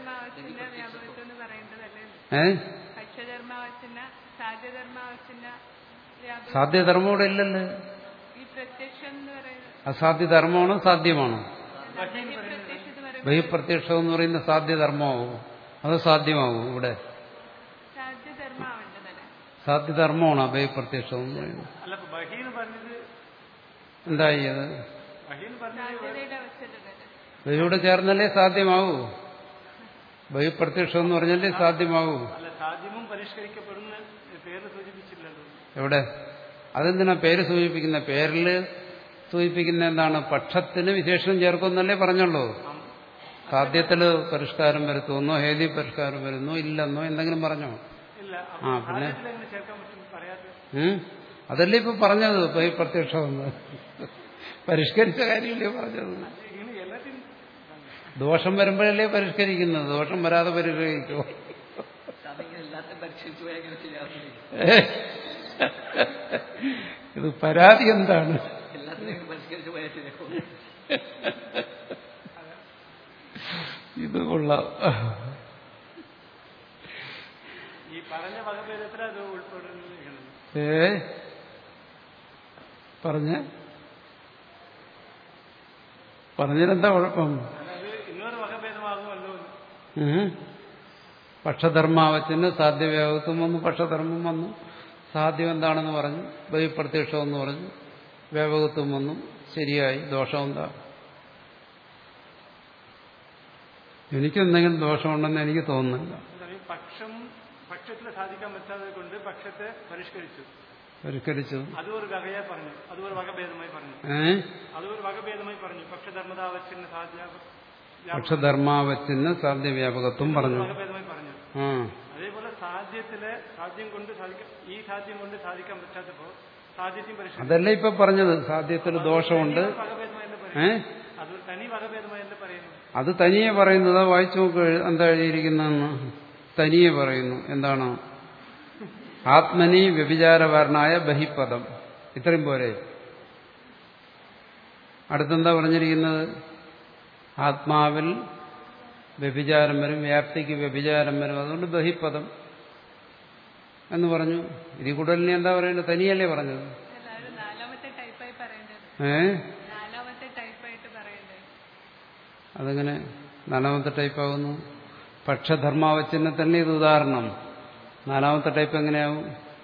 ഏ സാധ്യധർമ്മം ഇവിടെ ഇല്ലല്ലോ. അസാധ്യധർമ്മമാണോ സാധ്യമാണോ? ബഹിപ്രത്യക്ഷം എന്ന് പറയുന്ന സാധ്യധർമ്മമാവും അത് സാധ്യമാവും. ഇവിടെ സാധ്യധർമ്മമാണോ ബഹിപ്രത്യക്ഷം എന്ന് പറയുന്നത്? എന്തായി അത്? ബഹിയോട് ചേർന്നല്ലേ സാധ്യമാവൂ. ബഹിപ്രത്യക്ഷം എന്ന് പറഞ്ഞാലേ സാധ്യമാവൂ. എവിടെ? അതെന്തിനാ പേര് സൂചിപ്പിക്കുന്ന? പേരിൽ സൂചിപ്പിക്കുന്ന എന്താണ്? പക്ഷത്തിന് വിശേഷണം ചേർക്കുമെന്നല്ലേ പറഞ്ഞുള്ളൂ. സാധ്യത്തില് പരിഷ്കാരം വരുത്തുമെന്നോ ഹേതി പരിഷ്കാരം വരുന്നോ ഇല്ലെന്നോ എന്തെങ്കിലും പറഞ്ഞോ? ആ പിന്നെ അതല്ലേ ഇപ്പൊ പറഞ്ഞത് ബഹിപ്രത്യക്ഷമെന്ന്. പരിഷ്കരിച്ച കാര്യമല്ലേ പറഞ്ഞത്? ദോഷം വരുമ്പോഴല്ലേ പരിഷ്കരിക്കുന്നത്. ദോഷം വരാതെ പരിഷ്കരിക്കുമോ? ഇത് പരാതി എന്താണ്? ഇത് കൊള്ളാം. ഏ പറഞ്ഞ പറഞ്ഞതിനെന്താ കുഴപ്പം? പക്ഷധർമാവച്ചിന് സാധ്യവ്യാപകത്വം വന്നു, പക്ഷധർമ്മം വന്നു, സാധ്യം എന്താണെന്ന് പറഞ്ഞു, ബഹിപ്രത്യക്ഷം എന്ന് പറഞ്ഞു, വ്യാപകത്വം വന്നു, ശരിയായി. ദോഷം എന്താ? എനിക്കെന്തെങ്കിലും ദോഷമുണ്ടെന്ന് എനിക്ക് തോന്നുന്നില്ല. പക്ഷം പക്ഷത്തിൽ സാധിക്കാൻ പറ്റാതെ കൊണ്ട് പക്ഷത്തെ പരിഷ്കരിച്ചു പരിഷ്കരിച്ചു അതൊരു വകയായി പറഞ്ഞു, അതൊരു വകഭേദമായി പറഞ്ഞു. ഏഹ് അതൊരു വകഭേദമായി പറഞ്ഞു. പക്ഷധർമ്മതാവച്ചിന് സാധ്യ പക്ഷധർമാവച്ചിന് സാധ്യവ്യാപകത്വം പറഞ്ഞു. വകഭേദമായി പറഞ്ഞു. ആ അതേപോലെ സാധ്യത്തിലെ സാധ്യം കൊണ്ട് സാധിക്കാൻ ഈ സാധ്യം കൊണ്ട് സാധിക്കാൻ പറ്റാത്തപ്പോ സാധ്യത്തെയും പരിഷ്കരിച്ചു. അതല്ലേ ഇപ്പൊ പറഞ്ഞത്. സാധ്യത്തിൽ ദോഷമുണ്ട്. ഏഹ് അതൊരു തനി വകഭേദമായല്ലേ പറയുന്നു. അത് തനിയെ പറയുന്നത്. വായിച്ചു നോക്ക് എന്താ എഴുതിയിരിക്കുന്നതെന്ന്. തനിയെ പറയുന്നു. എന്താണ്? ആത്മനി വ്യഭിചാരവാരനായ ബഹിപദം. ഇത്രയും പോരെ? അടുത്തെന്താ പറഞ്ഞിരിക്കുന്നത്? ആത്മാവിൽ വ്യഭിചാരം വരും, വ്യാപ്തിക്ക് വ്യഭിചാരം വരും, അതുകൊണ്ട് ബഹിപദം എന്ന് പറഞ്ഞു. ഇതിൽ കൂടുതലിനെ എന്താ പറയുന്നത്? തനിയല്ലേ പറഞ്ഞത്. ഏ അതെങ്ങനെ നാലാമത്തെ ടൈപ്പാകുന്നു? പക്ഷധർമാവച്ചിനെ തന്നെ ഇത് ഉദാഹരണം. നാലാമത്തെ ടൈപ്പ് എങ്ങനെയാവും?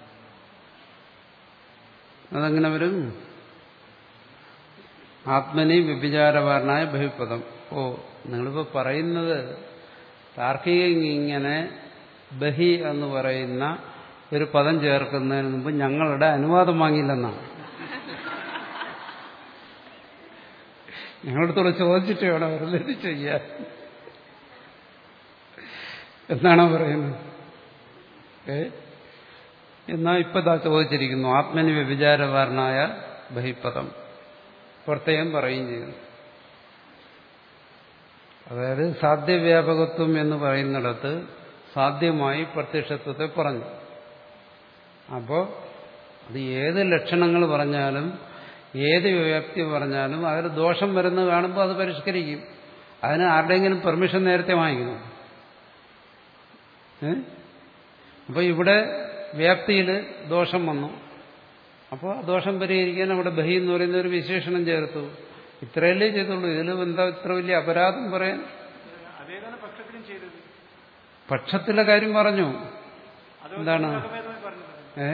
അതെങ്ങനെ വരും? ആത്മനി വ്യഭിചാരവാരനായ ബഹിപദം. ഓ നിങ്ങളിപ്പോ പറയുന്നത് താർക്കിക ഇങ്ങനെ ബഹി എന്ന് പറയുന്ന ഒരു പദം ചേർക്കുന്നതിന് മുമ്പ് ഞങ്ങളുടെ അനുവാദം വാങ്ങിയില്ലെന്നാണ്. ഞങ്ങളടുത്തോടെ ചോദിച്ചിട്ട് വേണം വെറുതെ ചെയ്യാൻ എന്നാണോ പറയുന്നത്? ഏ എന്നാ ഇപ്പതാ ചോദിച്ചിരിക്കുന്നു ആത്മനി വ്യഭിചാരവാരനായ ബഹിപദം. പ്രത്യേകം പറയുകയും ചെയ്യുന്നു. അതായത് സാധ്യവ്യാപകത്വം എന്ന് പറയുന്നിടത്ത് സാധ്യമായി പ്രത്യക്ഷത്വത്തെ പറഞ്ഞു. അപ്പോൾ അത് ഏത് ലക്ഷണങ്ങൾ പറഞ്ഞാലും ഏത് വ്യാപ്തി പറഞ്ഞാലും അതിൽ ദോഷം വരുന്നത് കാണുമ്പോൾ അത് പരിഷ്കരിക്കും. അതിന് ആരുടെയെങ്കിലും പെർമിഷൻ നേരത്തെ വാങ്ങിക്കണം. ഏ അപ്പോൾ ഇവിടെ വ്യാപ്തിയിൽ ദോഷം വന്നു. അപ്പോൾ ആ ദോഷം പരിഹരിക്കാൻ അവിടെ ബഹി എന്ന് പറയുന്ന ഒരു വിശേഷണം ചേർത്തു. ഇത്രയല്ലേ ചെയ്തുള്ളൂ. ഇതിലും എന്താ ഇത്ര വലിയ അപരാധം പറയാൻ? പക്ഷത്തിലെ കാര്യം പറഞ്ഞു. എന്താണ്? ഏ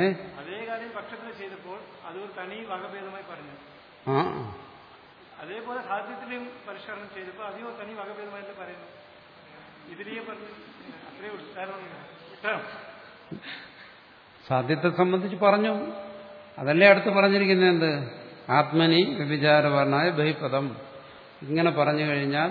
ആ അതേപോലെ സാധ്യത്തിലും പരിഷ്കരണം ചെയ്തപ്പോൾ അധികം തനി വകഭേദമായിട്ട് പറയുന്നു. ഇതിലേ പറഞ്ഞു അത്രേ ഉള്ളൂ. സാധ്യത്തെ സംബന്ധിച്ച് പറഞ്ഞു. അതല്ലേ അടുത്ത് പറഞ്ഞിരിക്കുന്നത് എന്ത്? ആത്മനി വ്യഭിചാരവാരനായ ബഹിപദം. ഇങ്ങനെ പറഞ്ഞു കഴിഞ്ഞാൽ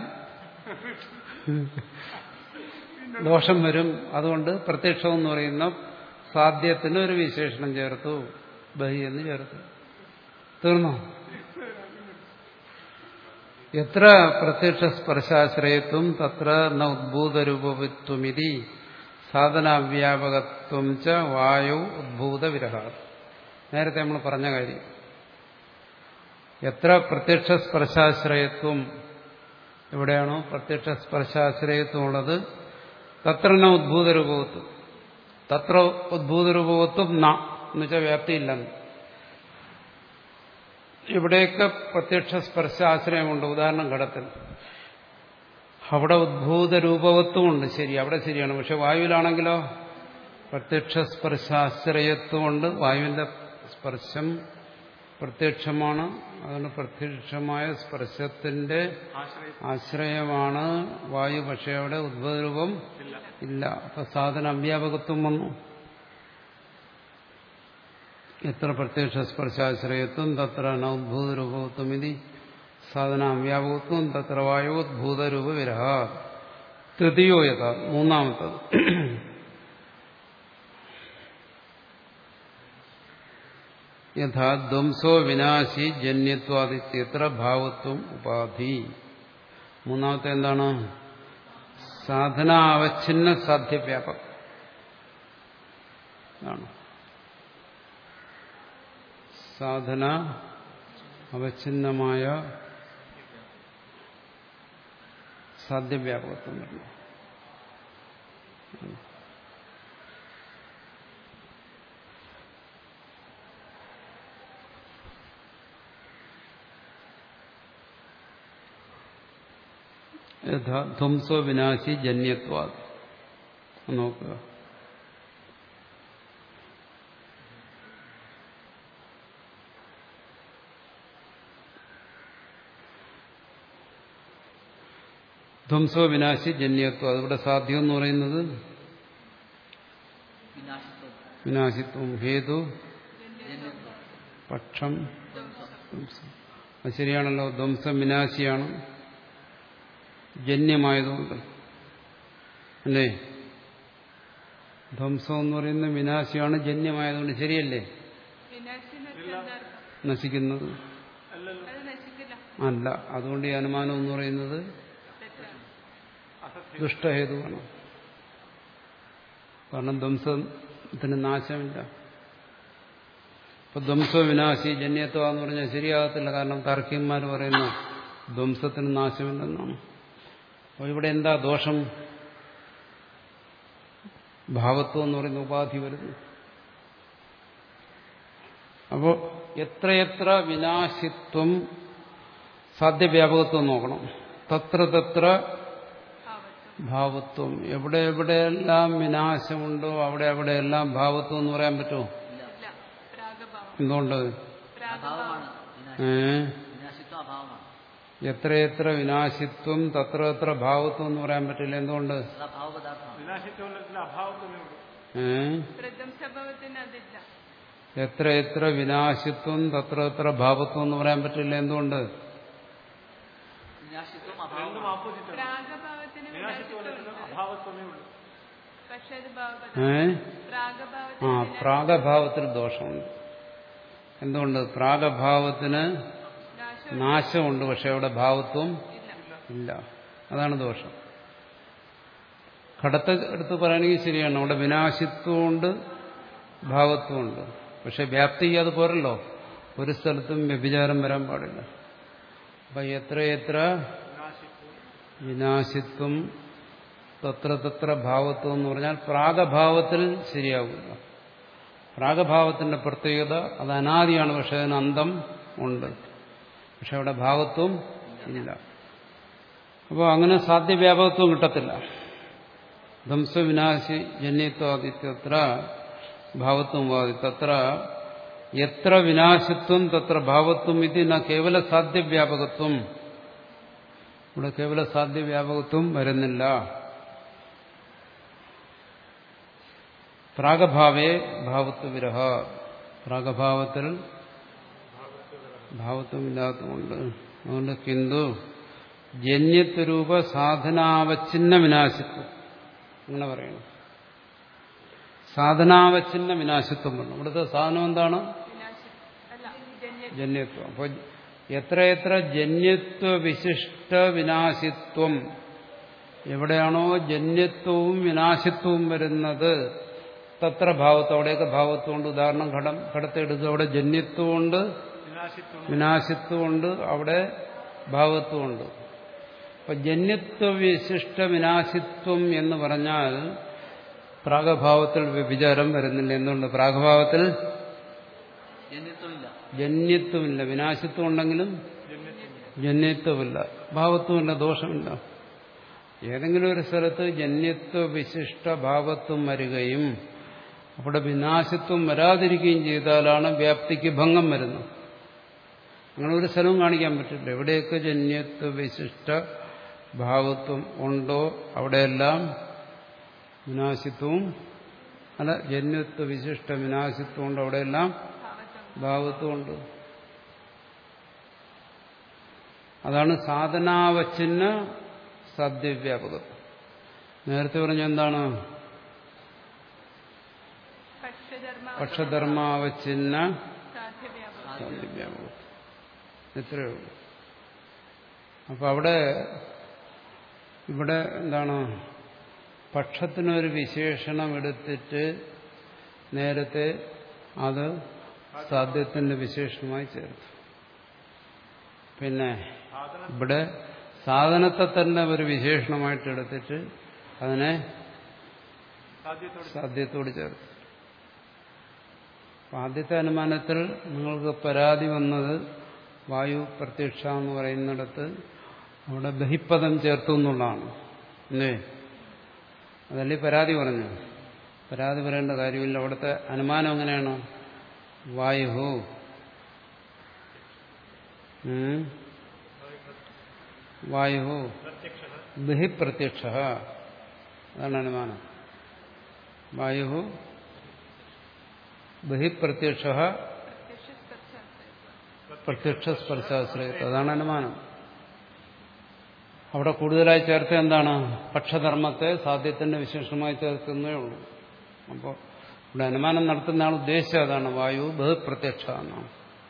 ദോഷം വരും. അതുകൊണ്ട് പ്രത്യക്ഷം എന്ന് പറയുന്ന സാധ്യത്തിന് ഒരു വിശേഷണം ചേർത്തു, ബഹി എന്ന് ചേർത്തു. തീർന്നോ? എത്ര പ്രത്യക്ഷ സ്പർശാശ്രയത്വം തത്ര ന ഉദ്ഭൂതരൂപത്വമിതി സാധനാവ്യാപകത്വം ച വായു ഉദ്ഭൂത വിരഹ. നേരത്തെ നമ്മൾ പറഞ്ഞ കാര്യം. എത്ര പ്രത്യക്ഷ സ്പർശാശ്രയത്വം എവിടെയാണോ പ്രത്യക്ഷ സ്പർശാശ്രയത്വം ഉള്ളത് തത്ര ന ഉദ്ഭൂതരൂപത്വം. തത്ര ഉദ്ഭൂതരൂപത്വം ന എന്ന് വെച്ചാൽ വ്യാപ്തിയില്ലെന്ന്. ഇവിടെയൊക്കെ പ്രത്യക്ഷ സ്പർശാശ്രയമുണ്ട്. ഉദാഹരണം ഘടത്തിൽ അവിടെ ഉദ്ഭൂത രൂപവത്വമുണ്ട്. ശരി, അവിടെ ശരിയാണ്. പക്ഷെ വായുവിലാണെങ്കിലോ പ്രത്യക്ഷ സ്പർശാശ്രയത്വമുണ്ട്. വായുവിന്റെ സ്പർശം പ്രത്യക്ഷമാണ്. അതുകൊണ്ട് പ്രത്യക്ഷമായ സ്പർശത്തിന്റെ ആശ്രയമാണ് വായു. പക്ഷെ അവിടെ ഉദ്ഭവരൂപം ഇല്ല. അപ്പൊ സാധന അവ്യാപകത്വം വന്നു. എത്ര പ്രത്യക്ഷ സ്പർശാശ്രയത്വം തത്ര നൗദ്ഭൂതരൂപത്വം ഇതി സാധന അവ്യാപകത്വം തത്ര വായോദ്ഭൂതരൂപ വിരഹ. തൃതീയോ യഥ, മൂന്നാമത്തത്. യഥാ ധ്വംസോ വിനാശി ജന്യത്വാദിത്യത്ര ഭാവത്വം ഉപാധി. മൂന്നാമത്തെ എന്താണ്? സാധന അവച്ഛിന്ന സാധ്യവ്യാപകം ആണ്. സാധന അവച്ഛിന്നമായ സാധ്യവ്യാപകത്വം വരുന്നു. യഥാ ധ്വംസോ വിനാശി ജന്യത്വാ. നോക്കുക, ധ്വംസോ വിനാശി ജന്യത്വം. അതിവിടെ സാധ്യം എന്ന് പറയുന്നത് വിനാശിത്വം. ഹേതു പക്ഷം അത് ശരിയാണല്ലോ. ധ്വംസം വിനാശിയാണ്, ജന്യമായതുകൊണ്ട് അല്ലേ? ധ്വംസം എന്ന് പറയുന്നത് വിനാശിയാണ്, ജന്യമായതുകൊണ്ട്. ശരിയല്ലേ? നശിക്കുന്നത് അല്ല. അതുകൊണ്ട് ഈ അനുമാനം എന്ന് പറയുന്നത് ദുഷ്ടഹേതുവാണ്. കാരണം ധ്വംസത്തിന് നാശമില്ല. ഇപ്പൊ ധ്വംസ വിനാശി ജന്യത്വ എന്ന് പറഞ്ഞാൽ ശരിയാകത്തില്ല. കാരണം താർക്കികന്മാർ പറയുന്നു ധ്വംസത്തിന് നാശമില്ലെന്നാണ്. അപ്പോൾ ഇവിടെ എന്താ ദോഷം? ഭാവത്വം എന്ന് പറയുന്ന ഉപാധി വരുന്നു. അപ്പോൾ എത്രയെത്ര വിനാശിത്വം സാധ്യവ്യാപകത്വം നോക്കണം. തത്ര തത്ര ഭാവത്വം. എവിടെ എവിടെയെല്ലാം വിനാശമുണ്ടോ അവിടെ അവിടെയെല്ലാം ഭാവത്വം എന്ന് പറയാൻ പറ്റുമോ? എന്തുകൊണ്ട്? ഏ എത്രയെത്ര വിനാശിത്വം തത്ര എത്ര ഭാവത്വം എന്ന് പറയാൻ പറ്റില്ല. എന്തുകൊണ്ട്? ഏ എത്ര എത്ര വിനാശിത്വം തത്ര എത്ര ഭാവത്വം എന്ന് പറയാൻ പറ്റില്ല. എന്തുകൊണ്ട്? ഏ ആ പ്രാഗഭാവത്തിൽ ദോഷമുണ്ട്. എന്തുകൊണ്ട്? പ്രാഗഭാവത്തിന് നാശമുണ്ട്, പക്ഷെ അവിടെ ഭാവത്വം ഇല്ല. അതാണ് ദോഷം. ഘടത്തെ എടുത്ത് പറയുകയാണെങ്കിൽ ശരിയാണ്, അവിടെ വിനാശിത്വമുണ്ട് ഭാവത്വമുണ്ട്. പക്ഷെ വ്യാപ്തി അത് പോരല്ലോ. ഒരു സ്ഥലത്തും വ്യഭിചാരം വരാൻ പാടില്ല. അപ്പൊ എത്രയെത്ര വിനാശിത്വം തത്ര തത്ര ഭാവത്വം എന്ന് പറഞ്ഞാൽ പ്രാഗഭാവത്തിൽ ശരിയാവില്ല. പ്രാഗഭാവത്തിന്റെ പ്രത്യേകത അത് അനാദിയാണ്, പക്ഷെ അതിന് അന്തം ഉണ്ട്. പക്ഷെ അവിടെ ഭാവത്വം ഇല്ല. അപ്പോൾ അങ്ങനെ സാധ്യവ്യാപകത്വം കിട്ടത്തില്ല. ധ്വംസവിനാശി ജന്യത്വാദിത്യത്ര ഭാവത്വം വാദി തത്ര എത്ര വിനാശിത്വം തത്ര ഭാവത്വം ഇത് ന കേവല സാധ്യവ്യാപകത്വം. ഇവിടെ കേവല സാധ്യവ്യാപകത്വം വരുന്നില്ല. പ്രാഗഭാവേ ഭാവത്വവിരഹ. പ്രാഗഭാവത്തിൽ ഭാവത്വമില്ലാത്തതുകൊണ്ട്. അതുകൊണ്ട് കിന്തു ജന്യത്വരൂപ സാധനാവച്ഛിന്ന വിനാശിത്വം അങ്ങനെ പറയണം. സാധനാവച്ഛിന്ന വിനാശിത്വം പറഞ്ഞു. ഇവിടുത്തെ സാധനം എന്താണ്? ജന്യത്വം. അപ്പോൾ എത്രയെത്ര ജന്യത്വ വിശിഷ്ട വിനാശിത്വം, എവിടെയാണോ ജന്യത്വവും വിനാശിത്വവും വരുന്നത് തത്ര ഭാവത്വം, അവിടെയൊക്കെ ഭാവത്വമുണ്ട്. ഉദാഹരണം ഘടം ഘടത്തെടുക്കുക, അവിടെ ജന്യത്വമുണ്ട് വിനാശിത്വമുണ്ട്, അവിടെ ഭാവത്വമുണ്ട്. അപ്പൊ ജന്യത്വ വിശിഷ്ട വിനാശിത്വം എന്ന് പറഞ്ഞാൽ പ്രാഗഭാവത്തിൽ വ്യഭിചാരം വരുന്നില്ല. എന്തുകൊണ്ട്? പ്രാഗഭാവത്തിൽ ജന്യത്വമില്ല. വിനാശിത്വം ഉണ്ടെങ്കിലും ജന്യത്വമില്ല, ഭാവത്വമില്ല, ദോഷമില്ല. ഏതെങ്കിലും ഒരു സ്ഥലത്ത് ജന്യത്വ വിശിഷ്ട ഭാവത്വം വരികയും അവിടെ വിനാശിത്വം വരാതിരിക്കുകയും ചെയ്താലാണ് വ്യാപ്തിക്ക് ഭംഗം വരുന്നത്. അങ്ങനെ ഒരു സ്ഥലവും കാണിക്കാൻ പറ്റില്ല. എവിടെയൊക്കെ ജന്യത്വ വിശിഷ്ട ഭാവത്വം ഉണ്ടോ അവിടെയെല്ലാം വിനാശിത്വവും അല്ല ജന്യത്വ വിശിഷ്ട വിനാശിത്വം ഉണ്ട്, അവിടെയെല്ലാം ഭാവത്വമുണ്ട്. അതാണ് സാധനാവച്ഛിന്ന സാധ്യവ്യാപകത്വം. നേരത്തെ പറഞ്ഞ എന്താണ്? പക്ഷധർമാവച്ഛിന്ന സാധ്യവ്യാപകത്വം. എത്രയേ ഉള്ളൂ. അപ്പൊ അവിടെ ഇവിടെ എന്താണ്? പക്ഷത്തിനൊരു വിശേഷണം എടുത്തിട്ട് നേരത്തെ അത് സാധ്യത്തിന്റെ വിശേഷണമായി ചേർത്തു. പിന്നെ ഇവിടെ സാധനത്തെ തന്നെ ഒരു വിശേഷണമായിട്ട് എടുത്തിട്ട് അതിനെ സാധ്യത്തോട് ചേർത്തു. ആദ്യത്തെ അനുമാനത്തിൽ നിങ്ങൾക്ക് പരാതി വന്നത് വായു പ്രത്യക്ഷ എന്ന് പറയുന്നിടത്ത് അവിടെ ബഹിപ്പദം ചേർത്തു എന്നുള്ളതാണ്. അല്ലേ? അതല്ലേ പരാതി പറഞ്ഞു. പരാതി പറയേണ്ട കാര്യമില്ല. അവിടുത്തെ അനുമാനം എങ്ങനെയാണ്? വായു വായു ബഹിപ്രത്യക്ഷ, അതാണ് അനുമാനം. വായു ബഹിപ്രത്യക്ഷ പ്രത്യക്ഷ സ്പർശാശ്രയത്വം, അതാണ് അനുമാനം. അവിടെ കൂടുതലായി ചേർത്ത എന്താണ്? പക്ഷധർമ്മത്തെ സാധ്യത്തിന്റെ വിശേഷമായി ചേർക്കുന്നേ ഉള്ളൂ. അപ്പോൾ ഇവിടെ അനുമാനം നടത്തുന്ന ആൾ ഉദ്ദേശിച്ചത് അതാണ്, വായു ബഹിപ്രത്യക്ഷ എന്നാണ്.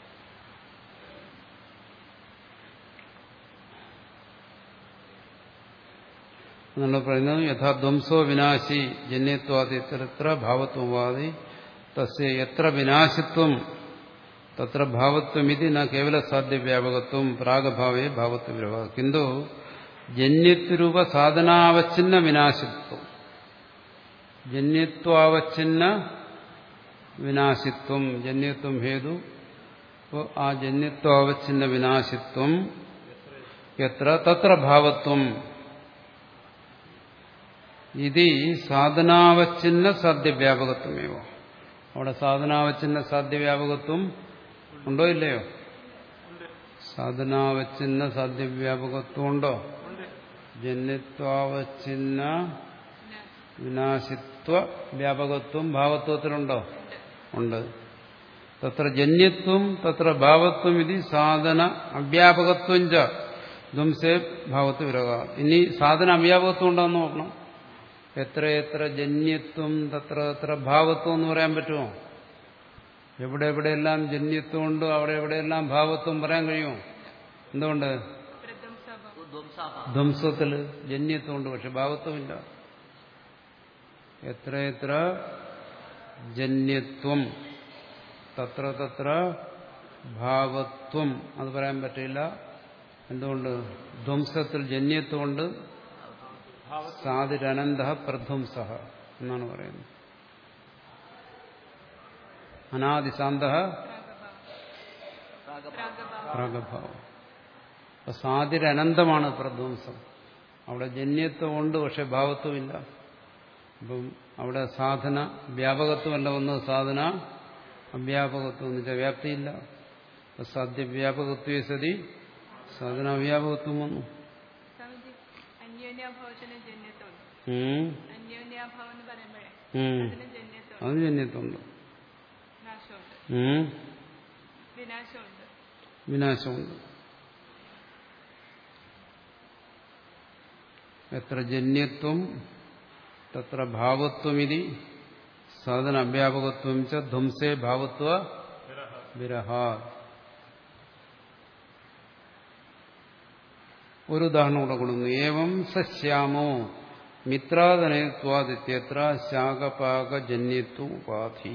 എന്നുള്ള പറയുന്നത് യഥാധ്വംസോ വിനാശി ജന്യത്വാദി ഇത്തരത്ര ഭാവത്വവാദി തസ്യ എത്ര വിനാശിത്വം തത്ര ഭാവത്വമിതി ന കേവല സാധ്യവ്യാപകത്വം പ്രാഗഭാവേ ഭാവത്വ കിന്തു ജന്യത്വരൂപ സാധനാവച്ഛിന്ന വിനാശിത്വം ജന്യത്വാവച്ഛിന്ന വിനാശിത്വം ജന്യത്വം ഹേതു. അപ്പോൾ ആ ജന്യത്വാവച്ഛിന്ന വിനാശിത്വം എത്ര തത്ര ഭാവത്വം ഇത് സാധനാവച്ഛിന്ന സാധ്യവ്യാപകത്വമേവ. അവിടെ സാധനാവച്ഛിന്ന സാധ്യവ്യാപകത്വം ഉണ്ടോ ഇല്ലയോ? സാധനാവച്ഛിന്ന സാധ്യവ്യാപകത്വം ഉണ്ടോ? ജന്യത്വാവച്ഛിന്ന വിനാശിത്വ വ്യാപകത്വം ഭാവത്വത്തിലുണ്ടോ? ഉണ്ട്. തത്ര ജന്യത്വം തത്ര ഭാവത്വം ഇത് സാധന അവ്യാപകത്വം ച ധ്വംസേ ഭാവത്വ വിരഹ. ഇനി സാധന അവ്യാപകത്വം ഉണ്ടോന്ന് നോക്കണം. എത്രയെത്ര ജന്യത്വം തത്ര തത്ര ഭാവത്വം എന്ന് പറയാൻ പറ്റുമോ? എവിടെ എവിടെയെല്ലാം ജന്യത്വം ഉണ്ടോ അവിടെ എവിടെയെല്ലാം ഭാവത്വം പറയാൻ കഴിയുമോ? എന്തുകൊണ്ട്? ധ്വംസത്തിൽ ജന്യത്വമുണ്ട്, പക്ഷെ ഭാവത്വമില്ല. എത്രയെത്ര ജന്യത്വം തത്ര തത്ര ഭാവത്വം അത് പറയാൻ പറ്റില്ല. എന്തുകൊണ്ട്? ധ്വംസത്തിൽ ജന്യത്വമുണ്ട്, സാധിരനന്ത പ്രധ്വംസ എന്നാണ് പറയുന്നത്. അനാദിശാന്ത പ്രാഗഭാവം. അപ്പൊ സാധിരനന്തമാണ് പ്രധ്വംസം. അവിടെ ജന്യത്വമുണ്ട്, പക്ഷെ ഭാവത്വമില്ല. അപ്പം അവിടെ സാധന വ്യാപകത്വമല്ല വന്നത്, സാധന അവ്യാപകത്വം എന്ന് വെച്ചാൽ വ്യാപ്തിയില്ല. സാധ്യവ്യാപകത്വേ സതി സാധന അവ്യാപകത്വം വന്നു. അതിന് ജന്യത്വമുണ്ട്, വിനാശമുണ്ട്. എത്ര ജന്യത്വം തത്ര ഭാവത്വമിതി സാധന അവ്യാപകത്വം ച ധ്വംസേ ഭാവത്വ വിരഹ. ഒരു ഉദാഹരണം കൂടെ കൊടുക്കുന്നു. ഏവം സശ്യാമോ മിത്രാദനയത്വാദിത്യത്ര ശാകപാകജന്യത്വ ഉപാധി.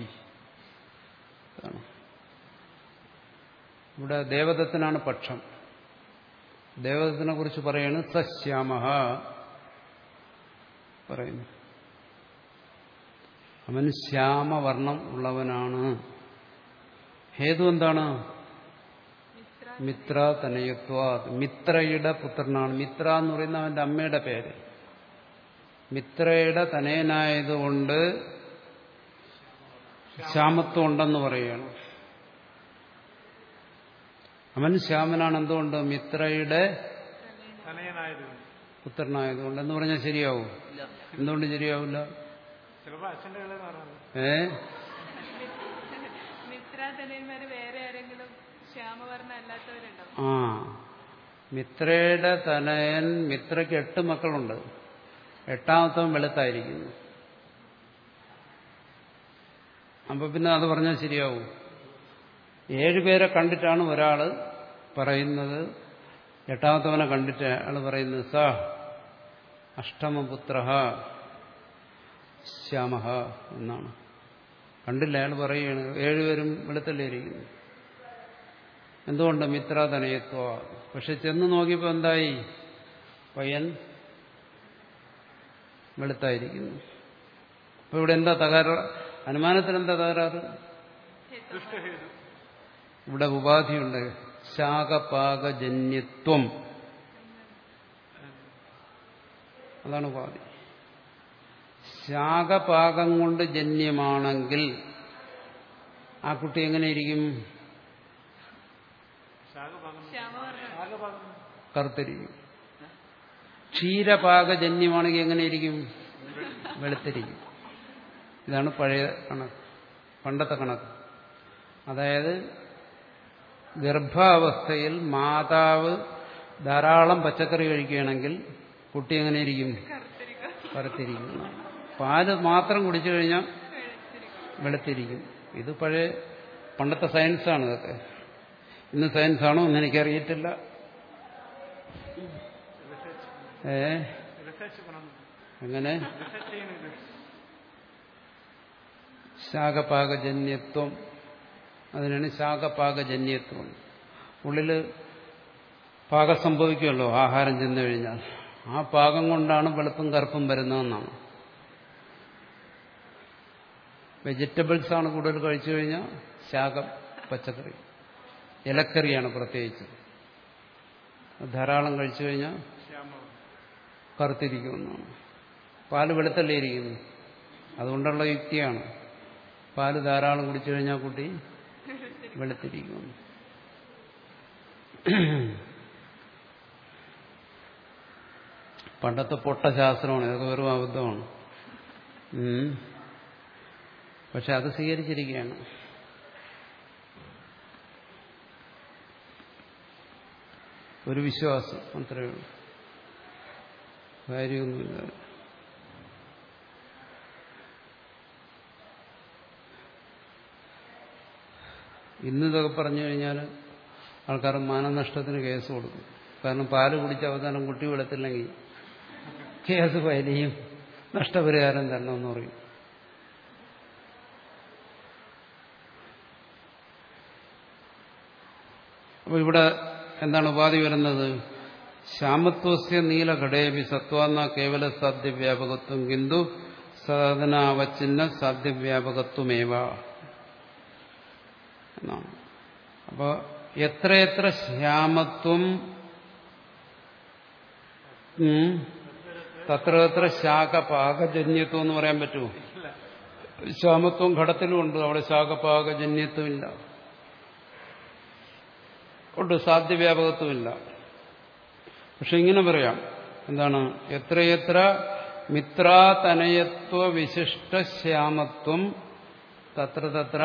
ഇവിടെ ദേവദത്തിനാണ് പക്ഷം. ദേവദത്തിനെ കുറിച്ച് പറയാണ് സശ്യാമഹ പറയുന്നു. അവൻ ശ്യാമവർണം ഉള്ളവനാണ്. ഹേതു എന്താണ്? മിത്ര തനയത്വ. മിത്രയുടെ പുത്രനാണ്. മിത്ര എന്ന് പറയുന്ന അവന്റെ അമ്മയുടെ പേര്. മിത്രയുടെ തനയനായതുകൊണ്ട് ശ്യാമത്വം ഉണ്ടെന്ന് പറയുകയാണ്. അവൻ ശ്യാമനാണ്. എന്തുകൊണ്ട്? മിത്രയുടെ പുത്രനായതുകൊണ്ട് എന്ന് പറഞ്ഞാൽ ശരിയാവും? എന്തുകൊണ്ട് ശരിയാവില്ല? ഏ ആ മിത്രയുടെ തനയൻ. മിത്രയ്ക്ക് എട്ട് മക്കളുണ്ട്. എട്ടാമത്തവൻ വെളുത്തായിരിക്കുന്നു. അപ്പൊ പിന്നെ അത് പറഞ്ഞാൽ ശരിയാവും? ഏഴുപേരെ കണ്ടിട്ടാണ് ഒരാള് പറയുന്നത്. എട്ടാമത്തവനെ കണ്ടിട്ട് അയാൾ പറയുന്നത് സ അഷ്ടമപുത്ര ശ്യാമഹ എന്നാണ്. കണ്ടില്ല, അയാൾ പറയുകയാണ്. ഏഴുപേരും വെളുത്തല്ലേ ഇരിക്കുന്നു. എന്തുകൊണ്ട്? മിത്ര തനയത്വ. പക്ഷെ ചെന്ന് നോക്കിയപ്പോ എന്തായി? പയ്യൻ വെളുത്തായിരിക്കുന്നു. അപ്പൊ ഇവിടെ എന്താ തകരാറ്? അനുമാനത്തിൽ എന്താ തകരാറ്? ഇവിടെ ഉപാധിയുണ്ട്. ശാകപാകജന്യത്വം, അതാണ് ഉപാധി. ശാകപാകം കൊണ്ട് ജന്യമാണെങ്കിൽ ആ കുട്ടി എങ്ങനെയിരിക്കും? കറുത്തിരിക്കും. ക്ഷീരപാകജന്യമാണെങ്കിൽ എങ്ങനെയിരിക്കും? വെളുത്തിരിക്കും. ഇതാണ് പഴയ കണക്ക്, പണ്ടത്തെ കണക്ക്. അതായത് ഗർഭാവസ്ഥയിൽ മാതാവ് ധാരാളം പച്ചക്കറി കഴിക്കുകയാണെങ്കിൽ കുട്ടി എങ്ങനെയിരിക്കും? കറുത്തിരിക്കും. പാല് മാത്രം കുടിച്ചു കഴിഞ്ഞാൽ വെളുത്തിരിക്കും. ഇത് പഴയ പണ്ടത്തെ സയൻസാണ് ഇതൊക്കെ. ഇന്ന് സയൻസാണോ എന്ന് എനിക്കറിയത്തില്ല. ഏ അങ്ങനെ ശാകപാകജന്യത്വം, അതിനാണ് ശാകപാകജന്യത്വം. ഉള്ളില് പാകം സംഭവിക്കുമല്ലോ ആഹാരം ചെന്നു കഴിഞ്ഞാൽ. ആ പാകം കൊണ്ടാണ് വെളുപ്പും കറുപ്പും വരുന്നതെന്നാണ്. വെജിറ്റബിൾസ് ആണ് കൂടുതൽ കഴിച്ചു കഴിഞ്ഞാൽ ശാകം, പച്ചക്കറി, ഇലക്കറിയാണ് പ്രത്യേകിച്ച്. ധാരാളം കഴിച്ചു കഴിഞ്ഞാൽ കറുത്തിരിക്കുമെന്നാണ്. പാല് വെളുത്തല്ലേ ഇരിക്കുന്നു. അതുകൊണ്ടുള്ള യുക്തിയാണ്. പാല് ധാരാളം കുടിച്ചു കഴിഞ്ഞാൽ കുട്ടി വെളുത്തിരിക്കുന്നു. പണ്ടത്തെ പൊട്ട ശാസ്ത്രമാണ് ഇതൊക്കെ, വെറും അബദ്ധമാണ്. പക്ഷെ അത് സ്വീകരിച്ചിരിക്കുകയാണ്. ഒരു വിശ്വാസം അത്രയേ ഉള്ളൂ, കാര്യമൊന്നുമില്ല. ഇന്നിതൊക്കെ പറഞ്ഞു കഴിഞ്ഞാൽ ആൾക്കാർ മാനനഷ്ടത്തിന് കേസ് കൊടുക്കും. കാരണം പാല് കുടിച്ച അവസാനം കുട്ടി വെളുത്തില്ലെങ്കിൽ കേസ് ഫയൽ ചെയ്യും, നഷ്ടപരിഹാരം തരണമെന്ന് പറയും. അപ്പോൾ ഇവിടെ എന്താണ് ഉപാധി വരുന്നത്? ശ്യാമത്വസ്യ നീലഘടേവി സത്വാന്ന കേവല സാധ്യവ്യാപകത്വം കിന്തു സാധനാവച്ചിന്ന സാധ്യവ്യാപകത്വമേവ എന്നാണ്. അപ്പോൾ എത്രയെത്ര ശ്യാമത്വം തത്ര തത്ര ശാകപാകജന്യത്വം എന്ന് പറയാൻ പറ്റുമോ? ശ്യാമത്വം ഘടത്തിലുമുണ്ട്, അവിടെ ശാകപാകജന്യത്വമില്ല. ഉണ്ട്, സാധ്യവ്യാപകത്വമില്ല. പക്ഷെ ഇങ്ങനെ പറയാം, എന്താണ്? എത്രയെത്ര മിത്രാതനയത്വ വിശിഷ്ട ശ്യാമത്വം തത്ര തത്ര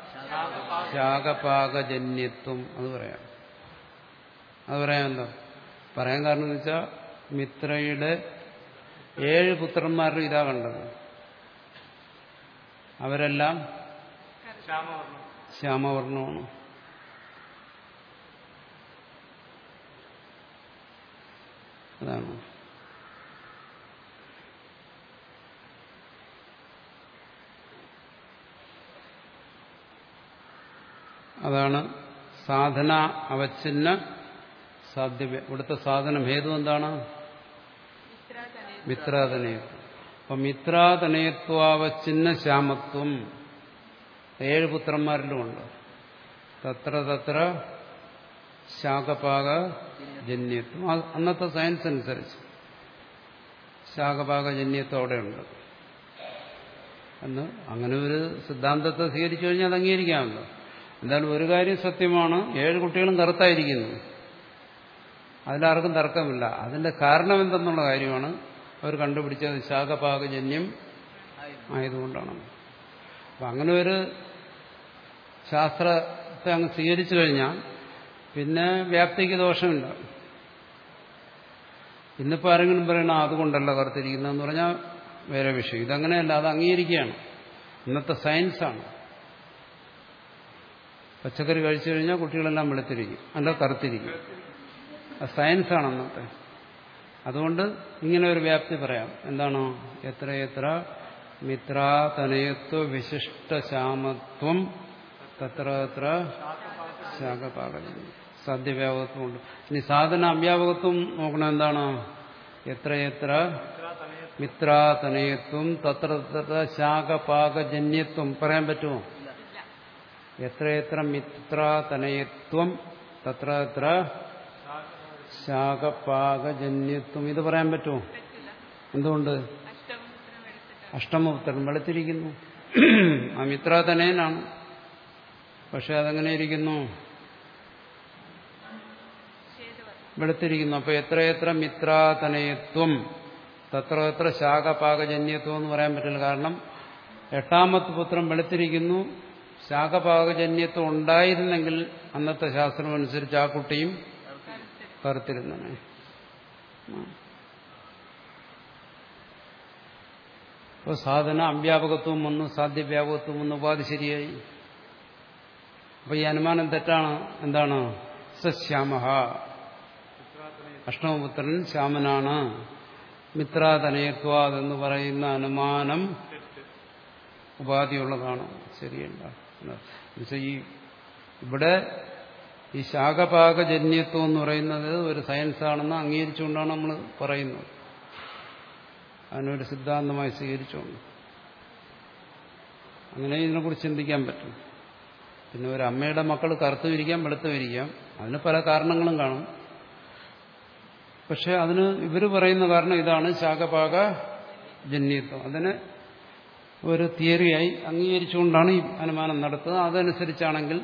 ശാകപാകജന്യത്വം. അത് പറയാം. അത് പറയാൻ എന്താ പറയാൻ കാരണം എന്ന് വെച്ചാൽ മിത്രയുടെ ഏഴ് പുത്രന്മാരുടെ ഇതാ കണ്ടത്. അവരെല്ലാം ശ്യാമവർണ്ണമാണ്. അതാണ്. അതാണ് സാധന അവച്ഛിന്ന സാധ്യ. ഇവിടുത്തെ സാധനം ഹേതു എന്താണ്? മിത്രാതനയത്വം. അപ്പം മിത്രാതനയത്വാവച്ഛിന്ന ശ്യാമത്വം ഏഴ് പുത്രന്മാരിലുമുണ്ട്. തത്ര തത്ര ശാഖപാകജന്യത്വം. അന്നത്തെ സയൻസ് അനുസരിച്ച് ശാഖപാകജന്യത്വം അവിടെയുണ്ട് എന്ന്. അങ്ങനെ ഒരു സിദ്ധാന്തത്തെ സ്വീകരിച്ചു കഴിഞ്ഞാൽ അത് അംഗീകരിക്കാമല്ലോ. എന്തായാലും ഒരു കാര്യം സത്യമാണ്, ഏഴ് കുട്ടികളും കറുത്തായിരിക്കുന്നു, അതിലാർക്കും തർക്കമില്ല. അതിന്റെ കാരണം എന്തെന്നുള്ള കാര്യമാണ് അവർ കണ്ടുപിടിച്ചത്, ശാഖപാകജന്യം ആയതുകൊണ്ടാണ്. അപ്പം അങ്ങനെ ഒരു ശാസ്ത്രത്തെ അങ്ങ് സ്വീകരിച്ചു കഴിഞ്ഞാൽ പിന്നെ വ്യാപ്തിക്ക് ദോഷമില്ല. ഇന്നിപ്പോൾ ആരെങ്കിലും പറയണം അതുകൊണ്ടല്ല കറുത്തിരിക്കുന്നതെന്ന് പറഞ്ഞാൽ വേറെ വിഷയം. ഇതങ്ങനെയല്ല, അത് അംഗീകരിക്കുകയാണ്. ഇന്നത്തെ സയൻസാണ്. പച്ചക്കറി കഴിച്ചു കഴിഞ്ഞാൽ കുട്ടികളെല്ലാം വെളുത്തിരിക്കും, അല്ല കറുത്തിരിക്കും. സയൻസാണ് അന്നത്തെ. അതുകൊണ്ട് ഇങ്ങനെ ഒരു വ്യാപ്തി പറയാം. എന്താണോ എത്രയെത്ര മിത്രാതനയത്വ വിശിഷ്ടശാമത്വം തത്ര തത്ര ശാഖപാകജന്യം. സാധ്യവ്യാപകത്വമുണ്ട്. ഇനി സാധന അവ്യാപകത്വം നോക്കണം. എന്താണ് എത്രയെത്ര മിത്രാതനയത്വം തത്ര തത്ര ശാഖപാകജന്യത്വം പറയാൻ പറ്റുമോ? എത്രയെത്ര മിത്രാതനയത്വം തത്ര തത്ര ശാഖപാകജന്യത്വം, ഇത് പറയാൻ പറ്റുമോ? എന്തുകൊണ്ട്? അഷ്ടമപുത്രൻ വെളുത്തിരിക്കുന്നു. ആ മിത്രാതനയനാണ്. പക്ഷെ അതെങ്ങനെ ഇരിക്കുന്നു? വെളുത്തിരിക്കുന്നു. അപ്പൊ എത്രയെത്ര മിത്രാതനയത്വം തത്ര എത്ര ശാഖപാകജന്യത്വം എന്ന് പറയാൻ പറ്റില്ല. കാരണം എട്ടാമത്തെ പുത്രം വെളുത്തിരിക്കുന്നു. ശാഖപാകജന്യത്വം ഉണ്ടായിരുന്നെങ്കിൽ അന്നത്തെ ശാസ്ത്രം അനുസരിച്ച് ആ കുട്ടിയും കറുത്തിരുന്നനെ. അപ്പോൾ സാധന അവ്യാപകത്വം വന്നു, സാധ്യവ്യാപകത്വം വന്നു, ഉപാധി ശരിയായി. അപ്പൊ ഈ അനുമാനം തെറ്റാണ്. എന്താണ്? സശ്യാമഹ, അഷ്ടമപുത്രൻ ശ്യാമനാണ്. മിത്രാതനയത്വാദ് എന്ന് പറയുന്ന അനുമാനം ഉപാധിയുള്ളതാണ്, ശരിയല്ല. ഈ ഇവിടെ ഈ ശാഖപാകജന്യത്വം എന്ന് പറയുന്നത് ഒരു സയൻസാണെന്ന് അംഗീകരിച്ചുകൊണ്ടാണ് നമ്മൾ പറയുന്നത്. അതിനൊരു സിദ്ധാന്തമായി സ്വീകരിച്ചുകൊണ്ട് അങ്ങനെ ഇതിനെക്കുറിച്ച് ചിന്തിക്കാൻ പറ്റും. പിന്നെ ഒരു അമ്മയുടെ മക്കൾ കറുത്തു വിരിക്കാം, വെളുത്തു വിരിക്കാം, അതിന് പല കാരണങ്ങളും കാണും. പക്ഷെ അതിന് ഇവർ പറയുന്ന കാരണം ഇതാണ്, ശാഖപാകജന്യത്വം. അതിന് ഒരു തിയറിയായി അംഗീകരിച്ചുകൊണ്ടാണ് ഈ അനുമാനം നടത്തുന്നത്. അതനുസരിച്ചാണെങ്കിൽ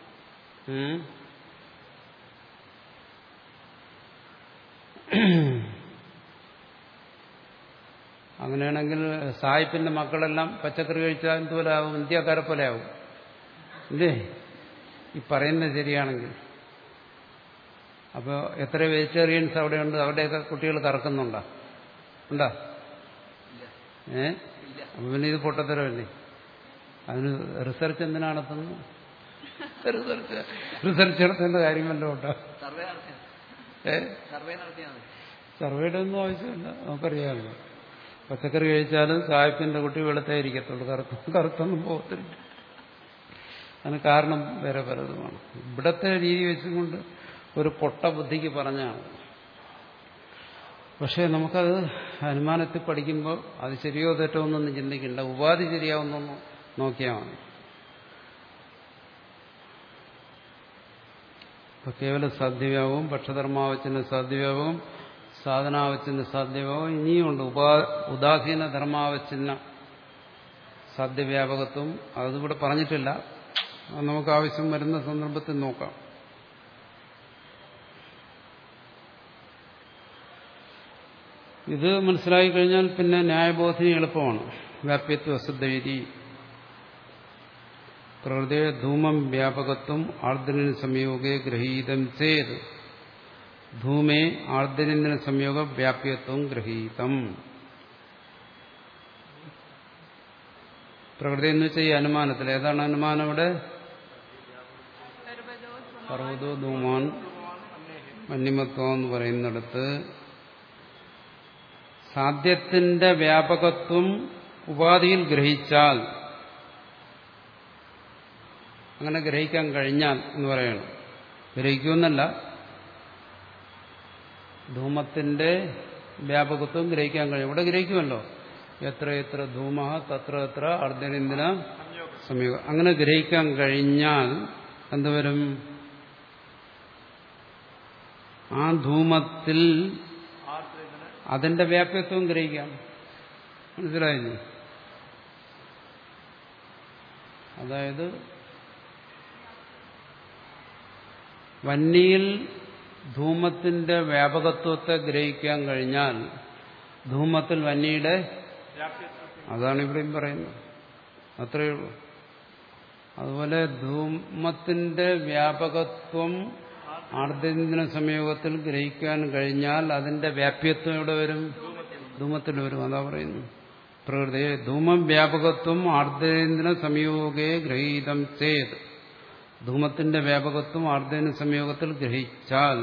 അങ്ങനെയാണെങ്കിൽ സായിപ്പിന്റെ മക്കളെല്ലാം പച്ചക്കറി കഴിച്ചാൽ എന്തുപോലെ ആവും? ഇന്ത്യക്കാരെ പോലെ ആവും, ഇല്ലേ? ഈ പറയുന്നത് ശരിയാണെങ്കിൽ. അപ്പോൾ എത്ര വെജിറ്റേറിയൻസ് അവിടെയുണ്ട്? അവിടെയൊക്കെ കുട്ടികൾ കറക്കുന്നുണ്ടോ? ഉണ്ടോ? ഏ അപ്പൊ പിന്നെ ഇത് പൊട്ടത്തരമല്ലേ? അതിന് റിസർച്ച് എന്തിനാണ് നടത്തുന്നത്? റിസർച്ച് റിസർച്ച് നടത്തേണ്ട കാര്യമല്ലോ ഉണ്ടോ? ഏ സർവേയുടെ ഒന്നും ആവശ്യമില്ല, നമുക്കറിയാമല്ലോ. പച്ചക്കറി കഴിച്ചാലും സായിപ്പിന്റെ കുട്ടി വെളുത്തായിരിക്കത്തുള്ളൂ, കറുത്ത കറുത്തൊന്നും പോകത്തില്ല. അതിന് കാരണം വേറെ പലതുമാണ്. ഇവിടത്തെ രീതി വെച്ചുകൊണ്ട് ഒരു പൊട്ട ബുദ്ധിക്ക് പറഞ്ഞാണ്. പക്ഷെ നമുക്കത് അനുമാനത്തിൽ പഠിക്കുമ്പോൾ അത് ശരിയോ തെറ്റോ എന്നൊന്നും ചിന്തിക്കണ്ട, ഉപാധി ശരിയാവുന്നൊന്ന് നോക്കിയാൽ മതി. ഇപ്പൊ കേവലം സാധ്യവ്യാപവും പക്ഷധർമാവച്ചന് സാധ്യവ്യാപവും സാധനാവച്ചന് സാധ്യവ്യാപവും ഇനിയുമുണ്ട്. ഉപാ ഉദാസീന ധർമാവച്ചിന്ന സാധ്യവ്യാപകത്വം അതിവിടെ പറഞ്ഞിട്ടില്ല. അത് നമുക്ക് ആവശ്യം വരുന്ന സന്ദർഭത്തിൽ നോക്കാം. ഇത് മനസ്സിലാക്കി കഴിഞ്ഞാൽ പിന്നെ ന്യായബോധന എളുപ്പമാണ്. വ്യാപ്യത്വ അസിദ്ധരീതി പ്രകൃതിയ ധൂമം വ്യാപകത്വം ആർദ്രന് സംയോഗേ ഗ്രഹീതം ചേത് ധൂമേ ആർദ്രന് സംയോഗ വ്യാപ്യത്വം ഗ്രഹീതം. പ്രകൃതി എന്ന് വെച്ചാൽ ഈ അനുമാനത്തിൽ ഏതാണ് അനുമാനം? ഇവിടെ പർവ്വതോ ധൂമാൻ വന്യമത്വം എന്ന് പറയുന്നിടത്ത് സാധ്യത്തിന്റെ വ്യാപകത്വം ഉപാധിയിൽ ഗ്രഹിച്ചാൽ, അങ്ങനെ ഗ്രഹിക്കാൻ കഴിഞ്ഞാൽ എന്ന് പറയണം. ഗ്രഹിക്കുമെന്നല്ല, ധൂമത്തിന്റെ വ്യാപകത്വം ഗ്രഹിക്കാൻ കഴിയും. ഇവിടെ ഗ്രഹിക്കുമല്ലോ, എത്ര എത്ര ധൂമ തത്ര എത്ര അർദ്ധനിന്ദന സംയോഗം. അങ്ങനെ ഗ്രഹിക്കാൻ കഴിഞ്ഞാൽ എന്തുവരും? ആ ധൂമത്തിൽ ആർദ്രേന്ദ്രന് അതിന്റെ വ്യാപ്യത്വം ഗ്രഹിക്കാം. മനസ്സിലായില്ലേ? അതായത് വന്നിയിൽ ധൂമത്തിന്റെ വ്യാപകത്വത്തെ ഗ്രഹിക്കാൻ കഴിഞ്ഞാൽ ധൂമത്തിൽ വന്നിയുടെ വ്യാപ്യത്വത്തിൽ അതാണ് ഇവിടെയും പറയുന്നത്. അത്രയേ ഉള്ളൂ. അതുപോലെ ധൂമത്തിന്റെ വ്യാപകത്വം ആർദ്രേന്ദ്ര സംയോഗത്തിൽ ഗ്രഹിക്കാൻ കഴിഞ്ഞാൽ അതിന്റെ വ്യാപ്യത്വം എവിടെ വരും? ധൂമത്തിൽ വരും. അതാ പറയുന്നു. പ്രകൃതി ധൂമം വ്യാപകത്വം ആർദ്രേന്ദ്ര സംയോഗേ ഗ്രഹീതം ചേത്. ധൂമത്തിന്റെ വ്യാപകത്വം ആർദ്രേന്ദ്ര സംയോഗത്തിൽ ഗ്രഹിച്ചാൽ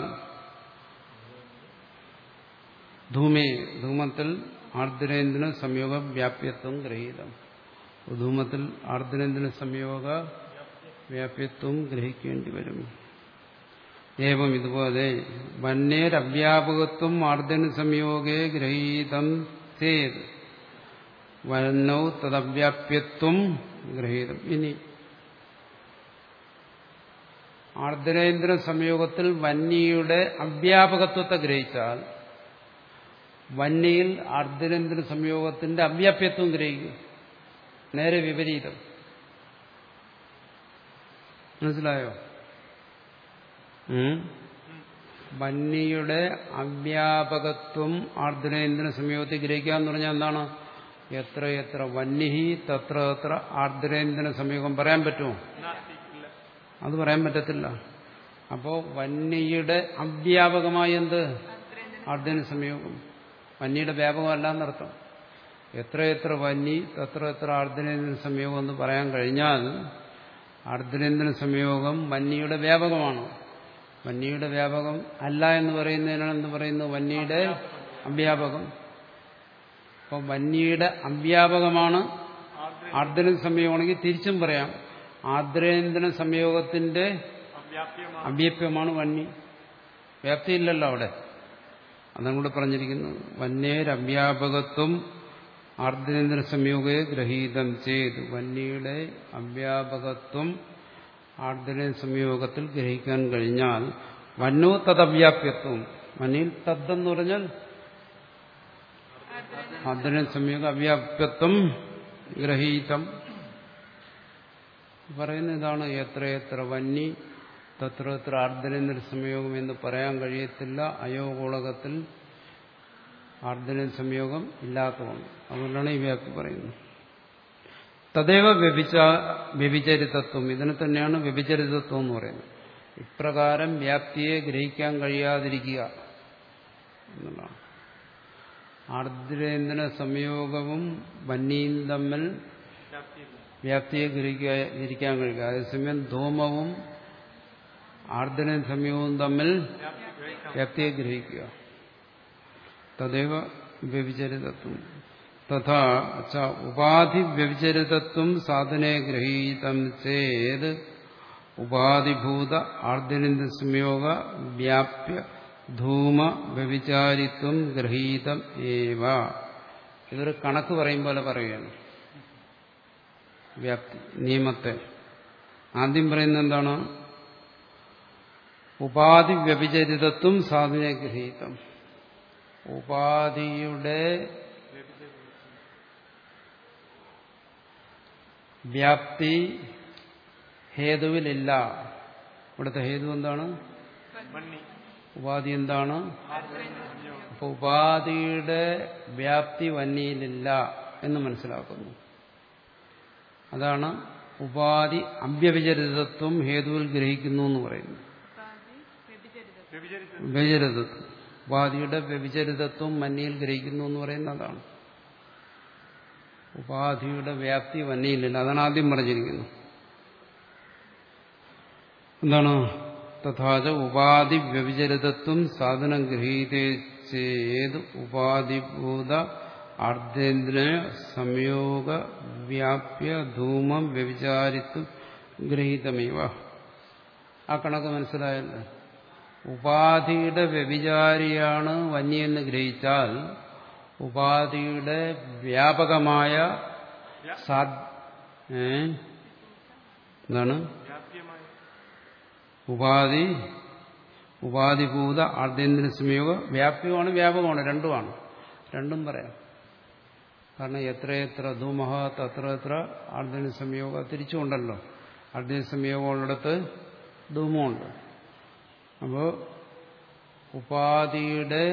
ധൂമേ ധൂമത്തിൽ ആർദ്രേന്ദ്ര സംയോഗ വ്യാപ്യത്വം ഗ്രഹീതം. ധൂമത്തിൽ ആർദ്രേന്ദ്ര സംയോഗ വ്യാപ്യത്വം ഗ്രഹിക്കേണ്ടി വരും. ഏവം ഇതുപോലെ വന്നേരവ്യാപകത്വം ആർദ്രേന്ദ്ര സംയോഗേ ഗ്രഹീതം ചേത് വന്നൗ തദവ്യാപ്യത്വം ഗ്രഹീതം. ഇനി ആർദ്രേന്ദ്ര സംയോഗത്തിൽ വന്നിയുടെ അവ്യാപകത്വത്തെ ഗ്രഹിച്ചാൽ വന്നിയിൽ ആർദ്രേന്ദ്ര സംയോഗത്തിന്റെ അവ്യാപ്യത്വം ഗ്രഹിക്കും. നേരെ വിപരീതം. മനസ്സിലായോ? വന്നിയുടെ അവ്യാപകത്വം ആർദ്രേന്ദ്ര സംയോഗത്തിൽ ഗ്രഹിക്കുക എന്ന് പറഞ്ഞാൽ എന്താണ്? എത്ര എത്ര വന്നിഹി തത്ര എത്ര ആർദ്രേന്ദ്ര സംയോഗം പറയാൻ പറ്റുമോ? അത് പറയാൻ പറ്റത്തില്ല. അപ്പോ വന്നിയുടെ അവ്യാപകമായ എന്ത്? ആർദ്രേന്ദ്ര സംയോഗം. വന്നിയുടെ വ്യാപകമല്ല എന്നർത്ഥം. എത്ര എത്ര വന്നി തത്ര എത്ര ആർദ്രേന്ദ്ര സംയോഗം എന്ന് പറയാൻ കഴിഞ്ഞാൽ ആർദ്രേന്ദ്ര സംയോഗം വന്നിയുടെ വ്യാപകമാണ്. വന്നിയുടെ വ്യാപകം അല്ല എന്ന് പറയുന്നതിനാണ് എന്ത് പറയുന്നത്? വന്നിയുടെ അവ്യാപകം. അപ്പോൾ വന്നിയുടെ അവ്യാപകമാണ് ആർദ്രേന്ദ്ര സംയോഗമാണെങ്കിൽ തിരിച്ചും പറയാം ആർദ്രേന്ദ്ര സംയോഗത്തിന്റെ അവ്യാപ്യമാണ് വന്നി. വ്യാപ്തിയില്ലല്ലോ അവിടെ. അതാണ് കൂടെ പറഞ്ഞിരിക്കുന്നത്. വന്നേരവ്യാപകത്വം ആർദ്രേന്ദ്ര സംയോഗേ ഗ്രഹീതം ചെയ്ത്. വന്നിയുടെ അവ്യാപകത്വം ആർദ്രേന്ദ്ര സംയോഗത്തിൽ ഗ്രഹിക്കാൻ കഴിഞ്ഞാൽ വന്നോ തദവ്യാപ്യത്വം. വന്നിയിൽ തദ്ദെന്ന് പറഞ്ഞാൽ ആർദ്രേന്ദ്ര സംയോഗ അവ്യാപ്യത്വം ഗ്രഹീതം. പറയുന്ന ഇതാണ്. എത്രയെത്ര വന്നി തത്ര എത്ര ആർദ്രേന്ദ്ര സംയോഗം എന്ന് പറയാൻ കഴിയത്തില്ല അയോഗോളകത്തിൽ ആർദ്രേന്ദ്ര സംയോഗം ഇല്ലാത്തതുകൊണ്ട്. അതുകൊണ്ടാണ് ഈ വ്യാപ്തി പറയുന്നത്. തദൈവ വ്യഭിച വ്യഭിചരിതത്വം. ഇതിനെ തന്നെയാണ് വ്യഭിചരിതത്വം എന്ന് പറയുന്നത്. ഇപ്രകാരം വ്യാപ്തിയെ ഗ്രഹിക്കാൻ കഴിയാതിരിക്കുക എന്നുള്ളതാണ്. ആർദ്രേന്ദ്ര സംയോഗവും വന്നിയും തമ്മിൽ വ്യാപ്തിയെ ഗ്രഹിക്കാൻ കഴിയുക. അതേസമയം ധൂമവും ആർദ്രേന്ദ്ര സംയോഗവും തമ്മിൽ വ്യാപ്തിയെ ഗ്രഹിക്കുക. തദൈവ വ്യഭിചരിതത്വം. തഥാ ഉപാധി വ്യഭിചരിതത്വം സാധനെ ഗ്രഹീതം ചേത് ഉപാധിഭൂത ആർദ്രേന്ദ്ര സംയോഗ വ്യാപ്യ ധൂമ വ്യഭിചാരിത്വം ഗ്രഹീതം ഏവ. ഇതൊരു കണക്ക് പറയും പോലെ പറയുകയാണ്. വ്യാപ്തി നിയമത്തെ ആദ്യം പറയുന്നത് എന്താണ്? ഉപാധി വ്യഭിചരിതത്വം സാധനെ ഗ്രഹീതം. ഉപാധിയുടെ വ്യാപ്തി ഹേതുവിലില്ല. ഇവിടുത്തെ ഹേതു എന്താണ്? ഉപാധി എന്താണ്? അപ്പൊ ഉപാധിയുടെ വ്യാപ്തി വന്നിയിലില്ല എന്ന് മനസ്സിലാക്കുന്നു. അതാണ് ഉപാധി അവ്യഭിചരിതത്വം ഹേതുവിൽ ഗ്രഹിക്കുന്നു എന്ന് പറയുന്നു. വ്യഭിചരിതത്വം ഉപാധിയുടെ വ്യഭിചരിതത്വം വന്നിയിൽ ഗ്രഹിക്കുന്നു എന്ന് പറയുന്നത് അതാണ്. ഉപാധിയുടെ വ്യാപ്തി വന്നിയിലില്ല. അതാണ് ആദ്യം പറഞ്ഞിരിക്കുന്നത്. എന്താണ്? തഥാച ഉപാധി വ്യഭിചരിതത്വം സാധനം ഗ്രഹീതേ ചേത് ഉപാധിഭൂത ആർദ്രേന്ദ്ര സംയോഗ വ്യാപ്യ ധൂമം വ്യഭിചാരിത്വം ഗ്രഹീതമേവ. ആ കണക്ക് മനസ്സിലായല്ലോ. ഉപാധിയുടെ വ്യഭിചാരിയാണ് വന്യെന്ന് ഗ്രഹിച്ചാൽ ഉപാധിയുടെ വ്യാപകമായ എന്താണ്? ഉപാധി ഉപാധിഭൂത ആദ്യേന്ദ്രിയ സംയോഗ വ്യാപ്യമാണ് വ്യാപകമാണ് രണ്ടുമാണ്. രണ്ടും പറയാം. കാരണം എത്രയെത്ര ധൂമഹ തത്ര എത്ര ആദ്യേന്ദ്രിയ സംയോഗ തിരിച്ചുകൊണ്ടല്ലോ. ആദ്യേന്ദ്രിയ സംയോഗമുള്ളിടത്ത് ധൂമമുണ്ട്. അപ്പോൾ ഉപാധിയുടെ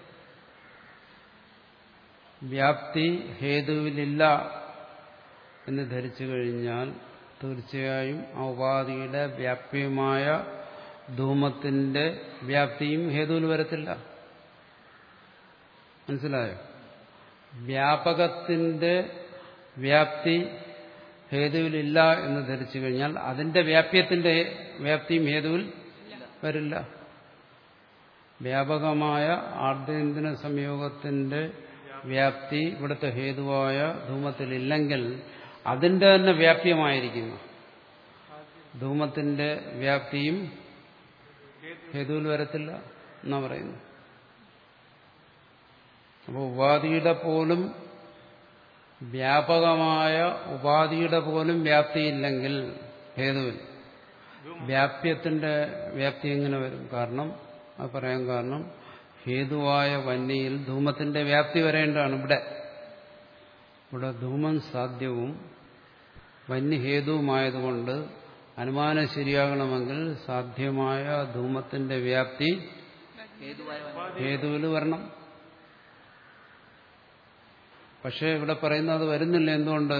വ്യാപ്തി ഹേതുവിലില്ല എന്ന് ധരിച്ചു കഴിഞ്ഞാൽ തീർച്ചയായും ആ ഉപാധിയുടെ വ്യാപ്യമായ ധൂമത്തിന്റെ വ്യാപ്തിയും ഹേതുവിൽ വരത്തില്ല. മനസ്സിലായോ? വ്യാപകത്തിന്റെ വ്യാപ്തി ഹേതുവിലില്ല എന്ന് ധരിച്ചു കഴിഞ്ഞാൽ അതിന്റെ വ്യാപ്യത്തിന്റെ വ്യാപ്തിയും ഹേതുവിൽ വരില്ല. വ്യാപകമായ ആർദ്രേന്ദ്ര സംയോഗത്തിന്റെ വ്യാപ്തി ഇവിടുത്തെ ഹേതുവായ ധൂമത്തിലില്ലെങ്കിൽ അതിന്റെ തന്നെ വ്യാപ്യമായിരിക്കുന്നു ധൂമത്തിന്റെ വ്യാപ്തിയും ഹേതുവിൽ വരത്തില്ല എന്നാ പറയുന്നു. അപ്പോൾ ഉപാധിയുടെ പോലും വ്യാപകമായ ഉപാധിയുടെ പോലും വ്യാപ്തിയില്ലെങ്കിൽ ഹേതുവിൽ വ്യാപ്യത്തിന്റെ വ്യാപ്തി എങ്ങനെ വരും? കാരണം അത് പറയാൻ കാരണം ഹേതുവായ വന്യയിൽ ധൂമത്തിന്റെ വ്യാപ്തി വരേണ്ടതാണ്. ഇവിടെ ഇവിടെ ധൂമം സാധ്യവും വന്യഹേതുവുമായതുകൊണ്ട് അനുമാനം ശരിയാകണമെങ്കിൽ സാധ്യമായ ധൂമത്തിന്റെ വ്യാപ്തി ഹേതുവിൽ വരണം. പക്ഷേ ഇവിടെ പറയുന്നത് വരുന്നില്ല. എന്തുകൊണ്ട്?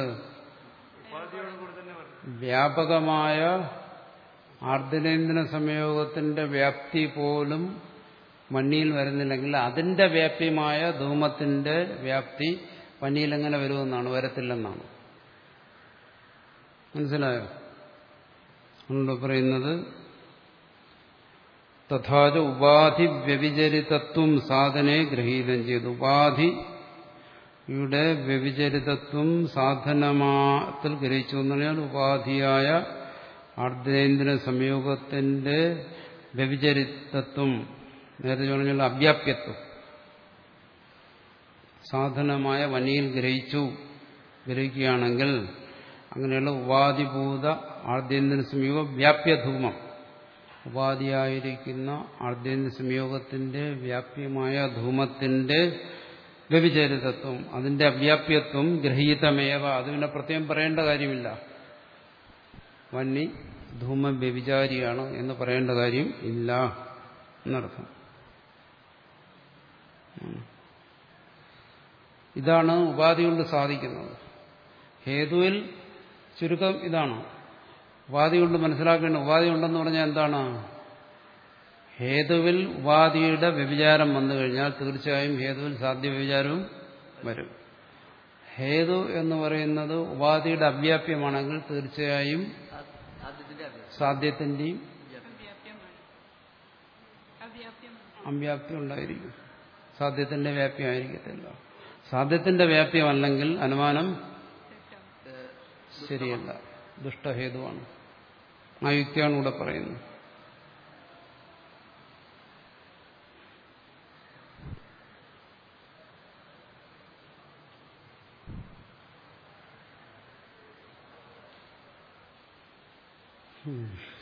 വ്യാപകമായ ആർദ്രേന്ദ്ര സംയോഗത്തിന്റെ വ്യാപ്തി പോലും വന്യയിൽ വരുന്നില്ലെങ്കിൽ അതിന്റെ വ്യാപ്യമായ ധൂമത്തിന്റെ വ്യാപ്തി വന്യയിൽ എങ്ങനെ വരുമെന്നാണ്? വരത്തില്ലെന്നാണ്. മനസ്സിലായോ? അതുകൊണ്ട് പറയുന്നത് തഥാച ഉപാധി വ്യഭിചരിതത്വം സാധനെ ഗ്രഹീതം ചെയ്തു. ഉപാധിയുടെ വ്യഭിചരിതത്വം സാധനത്തിൽ ഗ്രഹിച്ചു എന്ന് പറഞ്ഞാൽ ഉപാധിയായ ആർദ്രേന്ദ്ര സംയോഗത്തിന്റെ വ്യഭിചരിതത്വം, നേരത്തെ പറഞ്ഞാൽ അവ്യാപ്യത്വം സാധനമായ വനിയിൽ ഗ്രഹിച്ചു ഗ്രഹിക്കുകയാണെങ്കിൽ അങ്ങനെയുള്ള ഉപാധിഭൂത ആർദ്രേന്ദ്ര സംയോഗ വ്യാപ്യധൂമം, ഉപാധിയായിരിക്കുന്ന ആർദ്രേന്ദ്ര സംയോഗത്തിന്റെ വ്യാപ്യമായ ധൂമത്തിന്റെ വ്യഭിചരിതത്വം, അതിന്റെ അവ്യാപ്യത്വം ഗ്രഹീതമേവ. അത് പിന്നെ പ്രത്യേകം പറയേണ്ട കാര്യമില്ല. വന്നി ധൂമം വ്യഭിചാരിയാണ് എന്ന് പറയേണ്ട കാര്യം ഇല്ല എന്നർത്ഥം. ഇതാണ് ഉപാധി കൊണ്ട് സാധിക്കുന്നത്. ഹേതുവിൽ ചുരുക്കം ഇതാണ്. ഉപാധി കൊണ്ട് മനസ്സിലാക്കേണ്ട, ഉപാധി ഉണ്ടെന്ന് പറഞ്ഞാൽ എന്താണ്? ഹേതുവിൽ ഉപാധിയുടെ വ്യഭിചാരം വന്നു കഴിഞ്ഞാൽ തീർച്ചയായും ഹേതുവിൽ സാധ്യ വ്യഭിചാരവും വരും. ഹേതു എന്ന് പറയുന്നത് ഉപാധിയുടെ അവ്യാപ്യമാണെങ്കിൽ തീർച്ചയായും സാധ്യത്തിന്റെയും അവ്യാപ്യം ഉണ്ടായിരിക്കും. സാധ്യത്തിന്റെ വ്യാപ്യമായിരിക്കത്തില്ല. സാധ്യത്തിന്റെ വ്യാപ്യമല്ലെങ്കിൽ അനുമാനം ശരിയല്ല, ദുഷ്ടഹേതുവാണ്. ആ യുക്തിയാണ് ഇവിടെ പറയുന്നത്. Hmm.